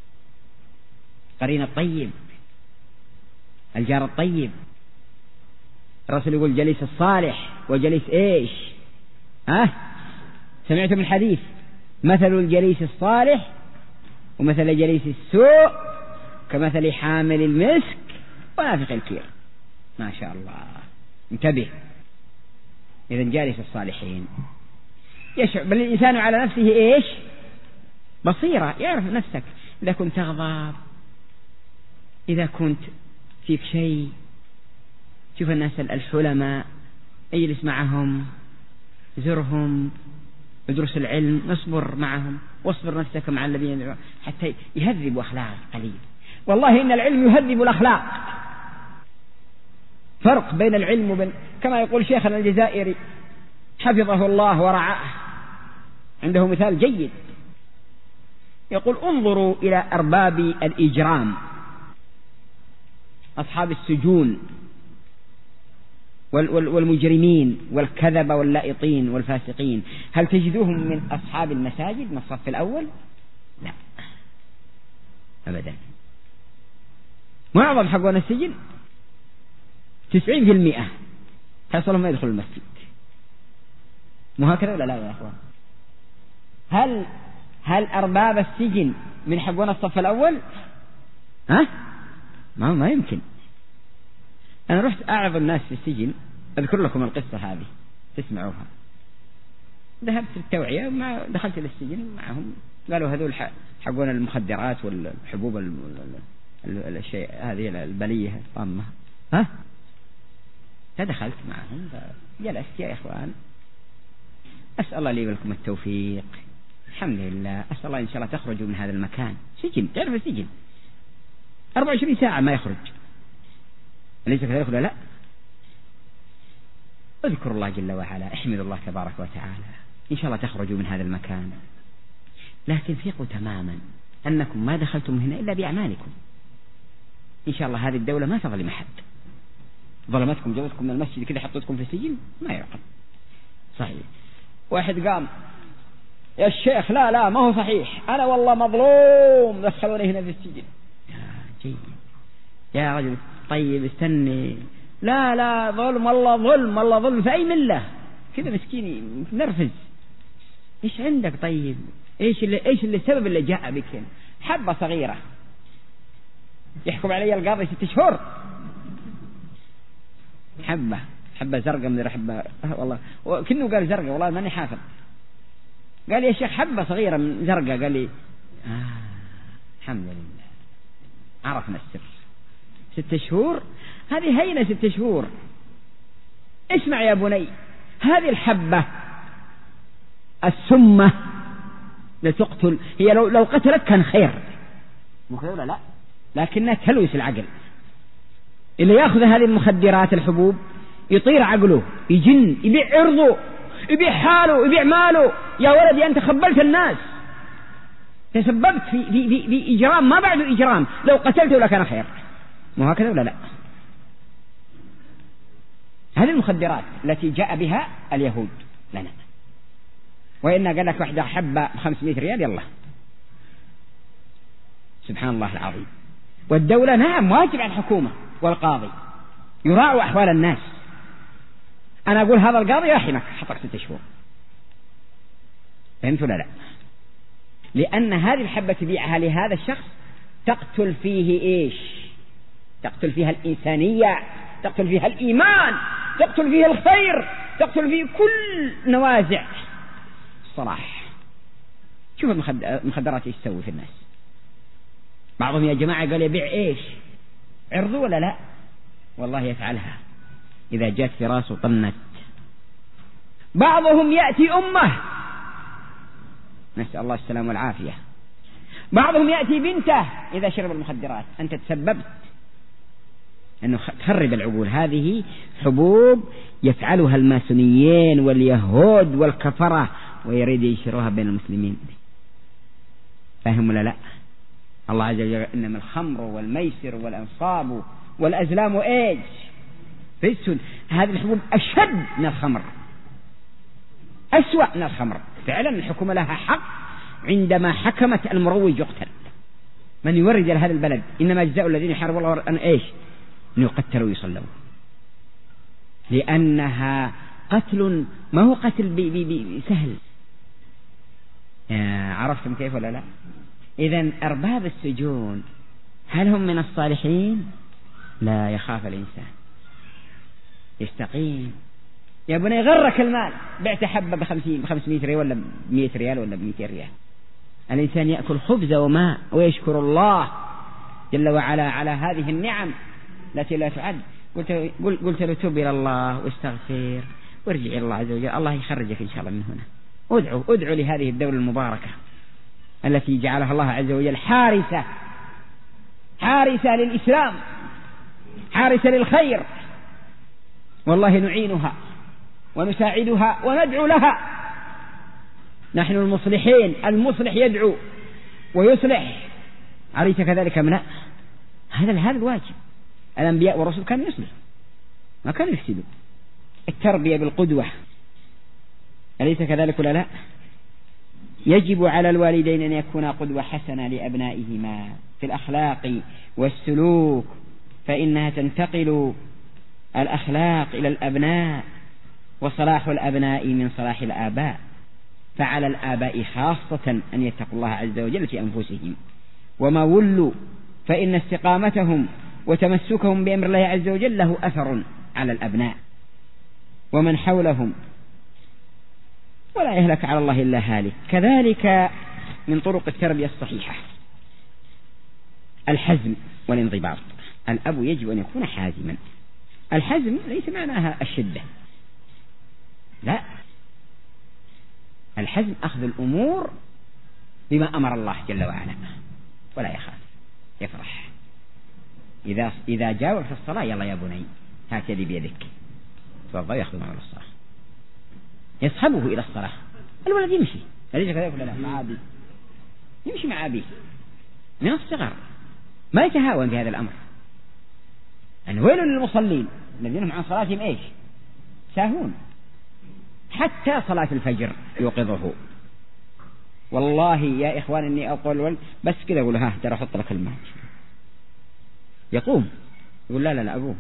قرين الطيب، الجار الطيب. الرسول يقول جليس الصالح وجليس إيش؟ سمعتم الحديث؟ مثل الجليس الصالح ومثل جليس السوء كمثل حامل المسك ونافخ الكير. ما شاء الله، انتبه. إذا جالس الصالحين يشعر، بل الإنسان على نفسه إيش؟ بصيرة، يعرف نفسك. إذا كنت تغضب، إذا كنت فيك شيء، شوف الناس الحلماء، اجلس معهم، زرهم، ادرس العلم، اصبر معهم، واصبر نفسك مع الذين حتى يهذبوا أخلاق قليل. والله إن العلم يهذب الأخلاق. فرق بين العلم وبين، كما يقول شيخنا الجزائري حفظه الله ورعاه، عنده مثال جيد، يقول انظروا إلى أرباب الإجرام، أصحاب السجون والمجرمين والكذبة واللائطين والفاسقين، هل تجدوهم من أصحاب المساجد من الصف الأول؟ لا أبدا. معظم حقون السجن 90% حصلهم ما يدخلوا المسجد. مو هكذا ولا لا يا أخوان؟ هل أرباب السجن من حقون الصف الأول؟ ما يمكن. أنا رحت أعظ الناس في السجن، أذكر لكم القصة هذه تسمعوها. ذهبت التوعية، ما دخلت إلى السجن معهم، قالوا هذول حقون المخدرات والحبوب الشيء هذه البلية الطامة. فدخلت معهم، جلست يا إخوان، أسأل الله لي ولكم التوفيق. الحمد لله، أسأل الله إن شاء الله تخرجوا من هذا المكان. سجن، تعرف السجن 24 ساعة ما يخرج، أليس كذلك ولا لا؟ اذكروا الله جل وعلا، احمدوا الله تبارك وتعالى، إن شاء الله تخرجوا من هذا المكان. لكن ثقوا تماما أنكم ما دخلتم هنا إلا بأعمالكم. إن شاء الله هذه الدولة ما تظلم أحد. ظلمتكم جوزكم من المسجد كذا حطتكم في السجن، ما يعقل. صحيح. واحد قام يا الشيخ لا ما هو صحيح، أنا والله مظلوم دخلوني هنا في السجن. جيد يا رجل طيب استني، لا ظلم والله ظلم في أي ملة كذا مسكين نرفز. إيش عندك طيب؟ إيش اللي السبب اللي جاء بك هنا؟ حبة صغيرة يحكم علي القاضي 6 شهور، حبة زرقاء من حبة والله، وكنه قال زرقاء والله ماني حافظ. قال يا شيخ حبة صغيرة من زرقاء، قال لي الحمد لله عرفنا السر. 6 شهور هذه هينة، 6 شهور. اسمع يا بني، هذه الحبة السمة لتقتل، هي لو قتلت كان خير، ولا لا؟ لكنها تلوث العقل. اللي يأخذ هذه المخدرات الحبوب يطير عقله، يجن، يبيع عرضه، يبيع حاله، يبيع ماله. يا ولدي أنت خبلت الناس، تسببت في إجرام ما بعد إجرام، لو قتلته لكان خير. مو هكذا ولا لا؟ هذه المخدرات التي جاء بها اليهود لنا، وإن قال لك واحدة حبة 500 ريال، يلا سبحان الله العظيم. والدولة نعم واجب على الحكومة والقاضي يراعوا أحوال الناس. أنا أقول هذا القاضي يا أخي حطك 6 شهور، فهمت ولا لا؟ لأن هذه الحبة تبيعها لهذا الشخص تقتل فيه إيش؟ تقتل فيها الإنسانية، تقتل فيها الإيمان، تقتل فيها الخير، تقتل فيه كل نوازع الصلاح. شوف المخدرات ايش تسوي في الناس. بعضهم يا جماعة قال يبيع ايش؟ عرضه ولا لا؟ والله يفعلها إذا جات في راسه طنت. بعضهم يأتي أمه، نسأل الله السلام والعافية. بعضهم يأتي بنته إذا شرب المخدرات. أنت تسببت أنه تخرب العقول. هذه حبوب يفعلها الماسونيين واليهود والكفرة ويريد ينشروها بين المسلمين. فاهم ولا لا؟ الله عز وجل إنما الخمر والميسر والأنصاب والأزلام إيش؟ رجس. هذه الحبوب أشد من الخمر، أسوأ من الخمر. فعلا الحكومة لها حق عندما حكمت المروج يقتل. من يورد إلى هذا البلد إنما جزاء الذين يحاربون الله أن إيش؟ أن يقتلوا ويصلوا، لأنها قتل ما هو قتل سهل. عرفتم كيف ولا لا؟ إذن أرباب السجون هل هم من الصالحين؟ لا، يخاف الإنسان يستقيم. يا بني غرك المال، بعت حبة ب500 ريال ولا 100 ريال ولا 200 ريال. الإنسان يأكل خبز وماء ويشكر الله جل وعلا على هذه النعم التي لا تعد. قلت له توب إلى الله واستغفر وارجع إلى الله عز وجل، الله يخرجك إن شاء الله من هنا. ادعو لهذه الدولة المباركة التي جعلها الله عز وجل حارسة للإسلام، حارسة للخير. والله نعينها ونساعدها وندعو لها. نحن المصلحين، المصلح يدعو ويصلح. أليس كذلك أم لا؟ هذا الواجب. الأنبياء والرسل كانوا يصلحوا ما كانوا يفسدوا. التربية بالقدوة، أليس كذلك ولا لا؟ يجب على الوالدين أن يكونا قدوة حسنة لأبنائهما في الأخلاق والسلوك، فإنها تنتقل الأخلاق إلى الأبناء، وصلاح الأبناء من صلاح الآباء. فعلى الآباء خاصة أن يتقوا الله عز وجل في أنفسهم وما ولوا، فإن استقامتهم وتمسكهم بأمر الله عز وجل له أثر على الأبناء ومن حولهم، ولا يهلك على الله إلا هالك. كذلك من طرق التربية الصحيحة الحزم والانضباط. الأب يجب أن يكون حازما. الحزم ليس معناها الشدة، لا، الحزم أخذ الأمور بما أمر الله جل وعلا ولا يخاف، يفرح. إذا جاوب في الصلاة يلا يا بني هات يدي بيدك، تفضل يأخذ معه الصلاة، يصحبه إلى الصلاة. الولد يمشي، أليس كذلك ولا لا؟ مع أبيه، يمشي مع أبيه من الصغر، ما يتهاون في هذا الأمر. أن ويل للمصلين الذين هم عن صلاتهم إيش؟ ساهون. حتى صلاة الفجر يوقظه. والله يا إخوان إني أقول بس كذا أقول ها ترى حط لك الماء، يقوم يقول لا أبوه.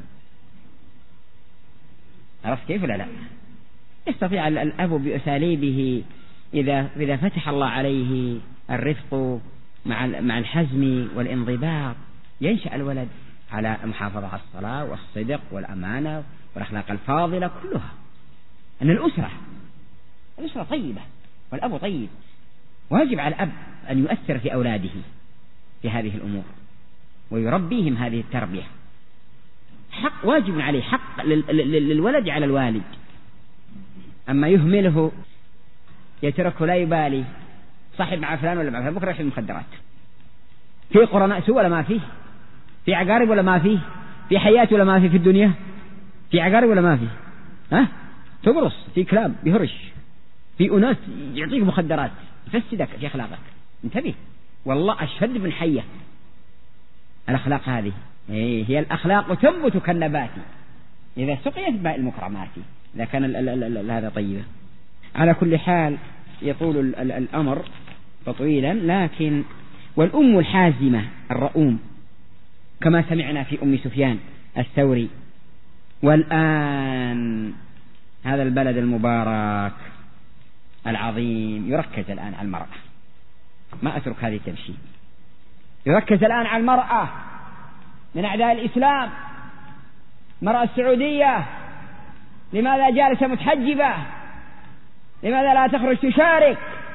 عرفت كيف ولا لا؟ يستطيع الأب بأساليبه إذا فتح الله عليه الرفق مع الحزم والانضباط، ينشأ الولد على المحافظة على الصلاة والصدق والأمانة والأخلاق الفاضلة كلها. أن الأسرة طيبة والأب طيب. واجب على الأب أن يؤثر في أولاده في هذه الأمور ويربيهم هذه التربية. حق واجب عليه، حق للولد على الوالد. أما يهمله يتركه لا يبالي، صاحب مع فلان ولا مع فلان، بكرة يشرب المخدرات. في قرناء سوء ولا ما فيه؟ في عقارب ولا ما فيه؟ في حياة ولا ما فيه في الدنيا؟ في عقارب ولا ما فيه؟ ها؟ تقرص في كلام يهرش، في أناس يعطيك مخدرات يفسدك في أخلاقك. انتبه، والله أشهد من حية. الأخلاق هذه هي الأخلاق تنبت كالنبات إذا سقيت باء المكرمات، إذا كان هذا طيبة. على كل حال يطول الأمر تطويلا، لكن والأم الحازمة الرؤوم كما سمعنا في أم سفيان الثوري. والآن هذا البلد المبارك العظيم يركز الآن على المرأة، ما أترك هذه تمشي، يركز الآن على المرأة من أعداء الإسلام. المرأة السعودية لماذا جالسة متحجبة؟ لماذا لا تخرج تشارك؟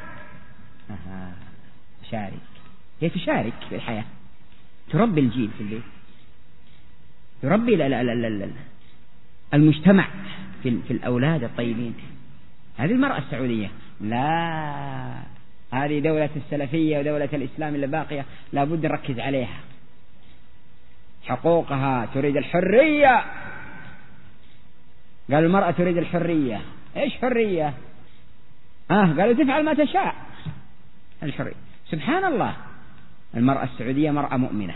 تشارك، هي تشارك في الحياة، تربي الجيل في البيت، تربي المجتمع في الأولاد الطيبين. هذه المرأة السعودية. لا، هذه دولة السلفية ودولة الإسلام اللي باقية لابد نركز عليها. حقوقها، تريد الحرية. قال المرأة تريد الحرية. إيش حرية؟ قالوا تفعل ما تشاء. الحرية، سبحان الله. المرأة السعودية مرأة مؤمنة،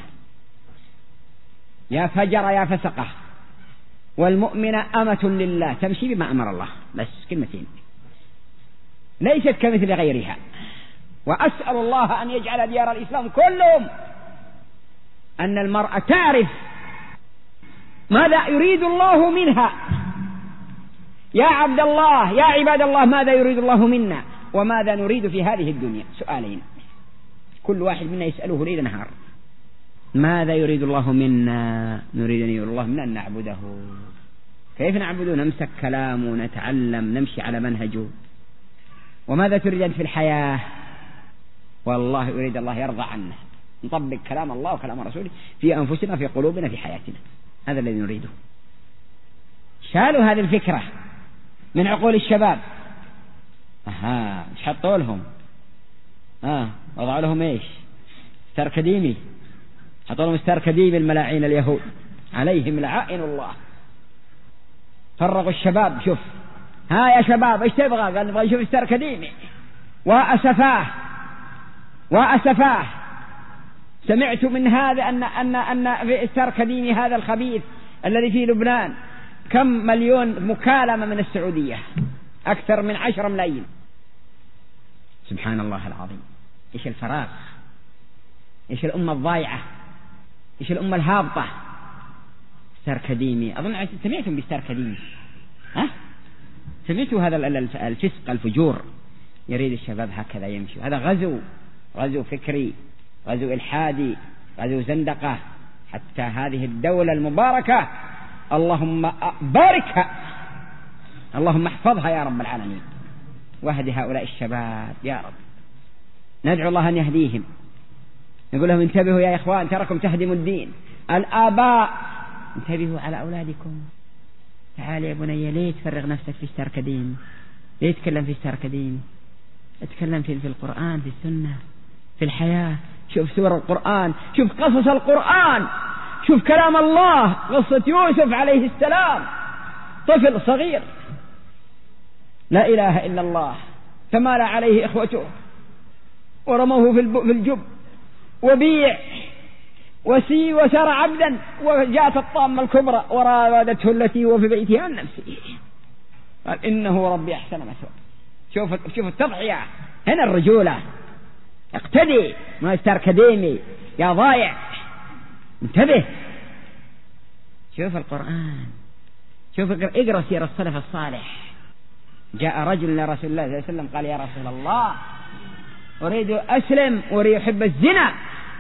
يا فجر يا فسقة، والمؤمنة أمة لله تمشي بما أمر الله. بس كلمتين، ليست كمثل غيرها. وأسأل الله أن يجعل ديار الإسلام كلهم أن المرأة تعرف ماذا يريد الله منها. يا عبد الله، يا عباد الله، ماذا يريد الله منا وماذا نريد في هذه الدنيا؟ سؤالين كل واحد منا يسأله ليل نهار. ماذا يريد الله منا؟ نريد أن يريد الله منا أن نعبده. كيف نعبده؟ نمسك كلامه، نتعلم، نمشي على منهجه. وماذا تريد أنت في الحياة؟ والله يريد الله يرضى عنا، نطبق كلام الله وكلام رسوله في أنفسنا، في قلوبنا، في حياتنا. هذا الذي نريده. شالوا هذه الفكرة من عقول الشباب. ايش حطوا لهم؟ وضعوا لهم ايش؟ ستار أكاديمي. حطوا لهم ستار أكاديمي الملاعين اليهود عليهم لعائن الله. فرغوا الشباب. شوف، يا شباب ايش تبغى؟ قال نبغى نشوف ستار أكاديمي. وأسفاه سمعت من هذا أن في ستار أكاديمي هذا الخبيث الذي في لبنان كم مليون مكالمة من السعودية، أكثر من 10 ملايين. سبحان الله العظيم. إيش الفراغ، إيش الأمة الضائعة، إيش الأمة الهابطة. ستار أكاديمي، أظن سمعتم بستار أكاديمي. سمعتوا هذا الفسق الفجور؟ يريد الشباب هكذا يمشي. هذا غزو فكري، غزو إلحادي، غزو زندقة. حتى هذه الدولة المباركة اللهم باركها، اللهم احفظها يا رب العالمين، واهد هؤلاء الشباب يا رب. ندعو الله أن يهديهم، نقول لهم انتبهوا يا إخوان، تراكم تهدموا الدين. الآباء انتبهوا على أولادكم. تعال يا بني، ليه تفرغ نفسك في ستار أكاديمي؟ ليه تتكلم في ستار أكاديمي؟ اتكلم في القرآن، في السنة، في الحياة. شوف سور القرآن، شوف قصص القرآن، شوف كلام الله. قصة يوسف عليه السلام، طفل صغير لا إله إلا الله، تمالى عليه إخوته ورموه في الجب وبيع وسار عبدا، وجاءت الطامة الكبرى وراودته التي هو في بيتها عن نفسه، قال إنه ربي أحسن مثواي. شوف التضحية هنا، الرجولة. اقتدي، ما ستار أكاديمي يا ضايع، انتبه. شوف القرآن، شوف اقرأ سير السلف الصالح. جاء رجل إلى رسول الله صلى الله عليه وسلم قال يا رسول الله أريد أسلم، أريد أحب الزنا.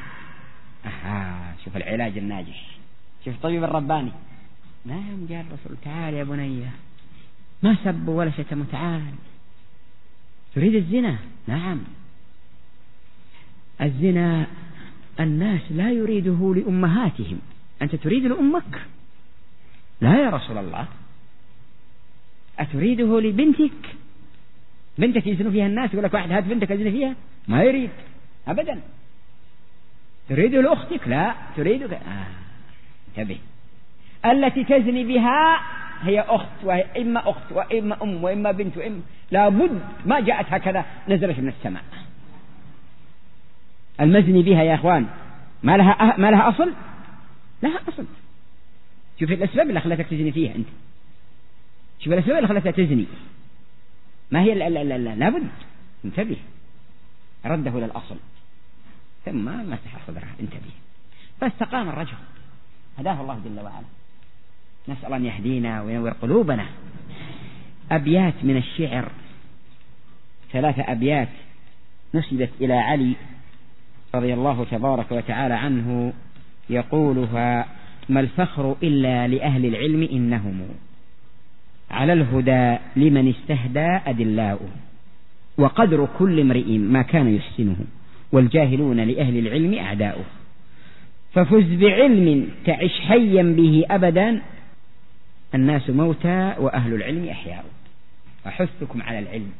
شوف العلاج الناجح، شوف الطبيب الرباني. نعم، جاء الرسول تعال يا بني، ما سب ولا شتم، تعال. تريد الزنا؟ نعم. الزنا الناس لا يريده لأمهاتهم، أنت تريد لأمك؟ لا يا رسول الله. أتريده لبنتك؟ بنتك يزنوا فيها الناس، يقول لك واحد هات بنتك أزني فيها، ما يريد أبدا. تريده لأختك؟ لا، تريدك. انتبه، التي تزني بها هي أخت، وهي إما أخت وإما أم وإما بنت وإما، لابد ما جاءت هكذا نزلت من السماء. المزني بها يا أخوان ما لها أصل؟ لها أصل. شوف الأسباب اللي خلتك تزني فيها أنت، شوف الأسباب اللي خلتها تزني، ما هي لا لابد. انتبه، رده للأصل ثم مسح صدرها. انتبه. فاستقام الرجل هداه الله جل وعلا. نسأل أن يهدينا وينور قلوبنا. أبيات من الشعر، 3 أبيات نسبت إلى علي رضي الله تبارك وتعالى عنه، يقولها: ما الفخر إلا لأهل العلم إنهم على الهدى لمن استهدى أدلاء، وقدر كل امرئ ما كان يحسنه، والجاهلون لأهل العلم أعداؤه، ففز بعلم تعش حيا به أبدا، الناس موتى وأهل العلم أحياء. أحثكم على العلم،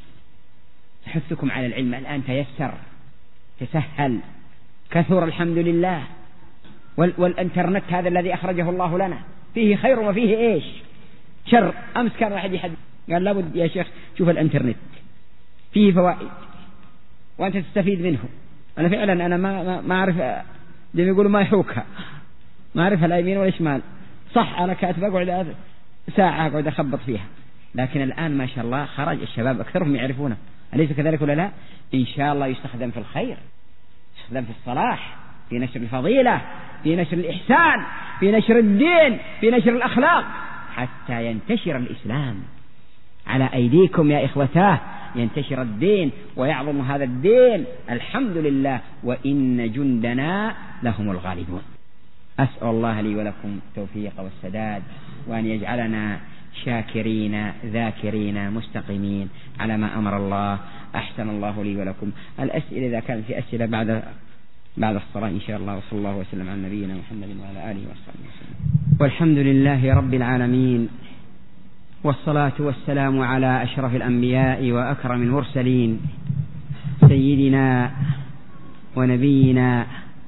أحثكم على العلم. الآن تيسر، تسهل، كثر الحمد لله. والإنترنت هذا الذي أخرجه الله لنا فيه خير وفيه إيش شر. أمس كان واحد يحد قال لابد يا شيخ شوف الإنترنت فيه فوائد وأنت تستفيد منه. أنا فعلا أنا ما أعرف، دم يقولوا ما يحوكها، ما أعرفها لا يمين ولا شمال. صح أنا كاتب أقعد ساعة أقعد أخبط فيها، لكن الآن ما شاء الله خرج الشباب أكثرهم يعرفونه، أليس كذلك ولا لا؟ إن شاء الله يستخدم في الخير، يستخدم في الصلاح، في نشر الفضيلة، في نشر الإحسان، في نشر الدين، في نشر الأخلاق، حتى ينتشر الإسلام على أيديكم يا إخوتاه، ينتشر الدين ويعظم هذا الدين. الحمد لله، وإن جندنا لهم الغالبون. أسأل الله لي ولكم التوفيق والسداد، وأن يجعلنا شاكرين ذاكرين مستقيمين على ما أمر الله. أحسن الله لي ولكم. الأسئلة إذا كانت في أسئلة بعد الصلاة إن شاء الله. وصلى الله وسلم على نبينا محمد وعلى آله وصحبه وسلم. والحمد لله رب العالمين، والصلاة والسلام على أشرف الأنبياء وأكرم المرسلين، سيدنا ونبينا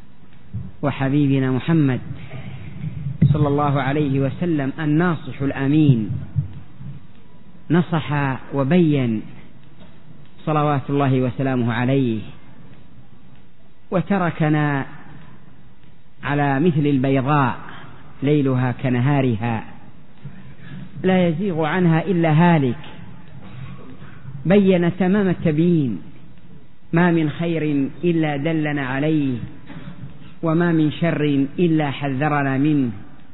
وحبيبنا محمد صلى الله عليه وسلم، الناصح الأمين، نصح وبين صلوات الله وسلامه عليه، وتركنا على مثل البيضاء ليلها كنهارها لا يزيغ عنها إلا هالك. بين تمام التبيين، ما من خير إلا دلنا عليه، وما من شر إلا حذرنا منه.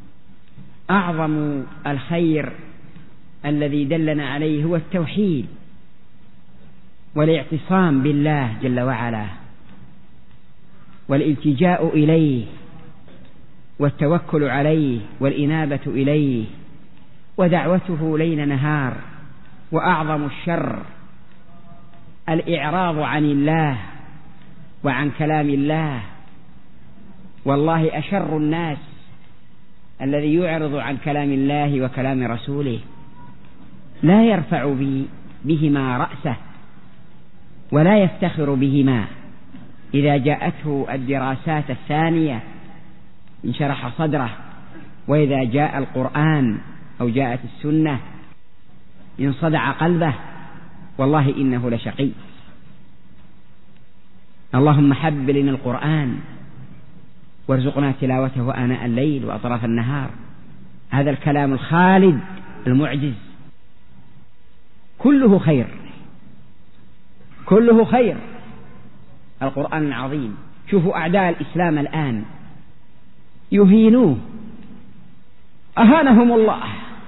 أعظم الخير الذي دلنا عليه هو التوحيد والاعتصام بالله جل وعلا، والالتجاء إليه والتوكل عليه والإنابة إليه، ودعوته ليل نهار. وأعظم الشر الإعراض عن الله وعن كلام الله. والله أشر الناس الذي يعرض عن كلام الله وكلام رسوله، لا يرفع بهما رأسه ولا يفتخر بهما. إذا جاءته الدراسات الثانية انشرح صدره، وإذا جاء القرآن أو جاءت السنة انصدع قلبه. والله إنه لشقي. اللهم حبب لنا القرآن وارزقنا تلاوته آناء الليل وأطراف النهار. هذا الكلام الخالد المعجز كله خير، كله خير. القرآن العظيم. شوفوا أعداء الإسلام الآن يهينوه، أهانهم الله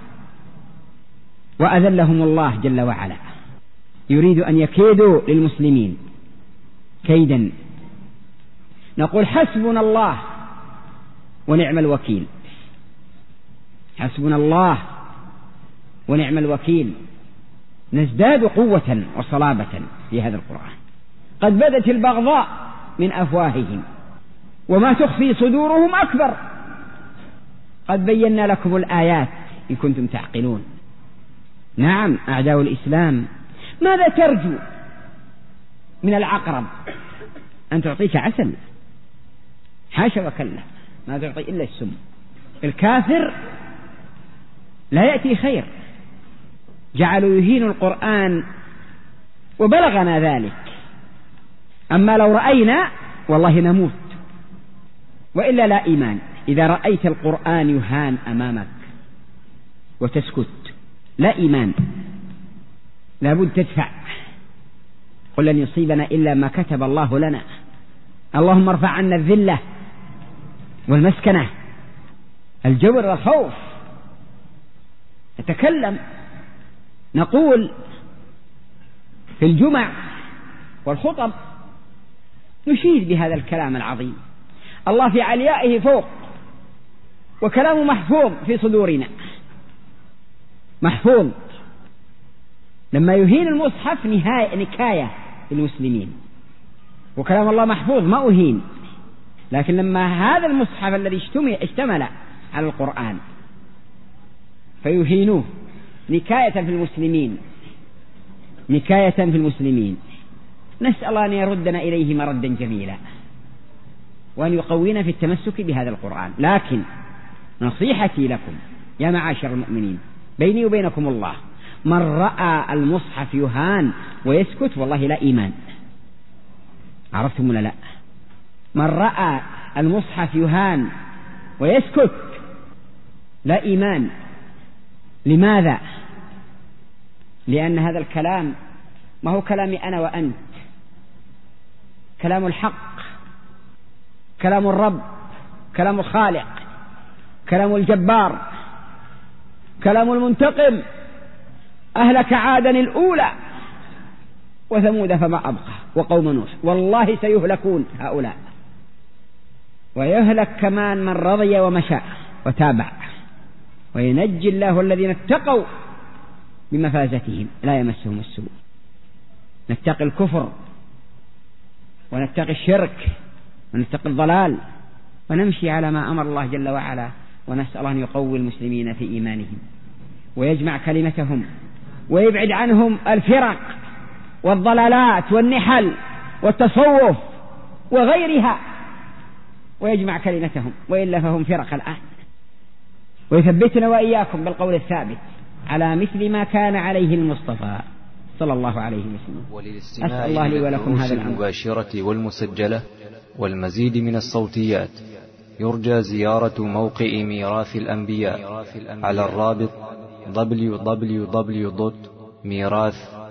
وأذلهم الله جل وعلا. يريد أن يكيدوا للمسلمين كيدا. نقول حسبنا الله ونعم الوكيل، حسبنا الله ونعم الوكيل. نزداد قوة وصلابة في هذا القرآن. قد بدت البغضاء من أفواههم وما تخفي صدورهم أكبر. قد بينا لكم الآيات إن كنتم تعقلون. نعم، أعداء الإسلام. ماذا ترجو من العقرب؟ أن تعطيك عسل؟ حاشا وكلا، ما تعطي إلا السم. الكافر لا يأتي خير. جعلوا يهينوا القرآن وبلغنا ذلك. أما لو رأينا والله نموت، وإلا لا إيمان. إذا رأيت القرآن يهان أمامك وتسكت لا إيمان، لابد تدفع. قل لن يصيبنا إلا ما كتب الله لنا. اللهم ارفع عنا الذلة والمسكنة، الجبر والخوف. نتكلم نقول في الجمع والخطب نشيد بهذا الكلام العظيم. الله في عليائه فوق، وكلامه محفوظ في صدورنا، محفوظ. لما يهين المصحف نكاية للمسلمين، وكلام الله محفوظ ما أهين. لكن لما هذا المصحف الذي اشتمل على القرآن فيهينوه نكاية في المسلمين، نكاية في المسلمين، نسأل الله أن يردنا إليه مردا جميلا، وأن يقوينا في التمسك بهذا القرآن. لكن نصيحتي لكم يا معاشر المؤمنين بيني وبينكم الله، من رأى المصحف يهان ويسكت والله لا إيمان. عرفتم ولا لا؟ من رأى المصحف يهان ويسكت لا إيمان. لماذا؟ لأن هذا الكلام ما هو كلامي أنا وأنت، كلام الحق، كلام الرب، كلام الخالق، كلام الجبار، كلام المنتقم. أهلك عادا الأولى وثمود فما أبقى وقوم نوح، والله سيهلكون هؤلاء، ويهلك كمان من رضي ومشى وتابع، وينجي الله الذين اتقوا بمفازتهم لا يمسهم السوء. نتقي الكفر ونتقي الشرك ونتقي الضلال، ونمشي على ما أمر الله جل وعلا، ونسأل أن يقوي المسلمين في إيمانهم ويجمع كلمتهم ويبعد عنهم الفرق والضلالات والنحل والتصوف وغيرها، ويجمع كلمتهم، وإلا فهم فرق الآن. ويثبتنا وإياكم بالقول الثابت على مثل ما كان عليه المصطفى صلى الله عليه وسلم. أسأل الله لي ولكم هذا الأمر المباشرة والمسجلة والمزيد من الصوتيات يرجى زيارة موقع ميراث الأنبياء على الرابط www.mirath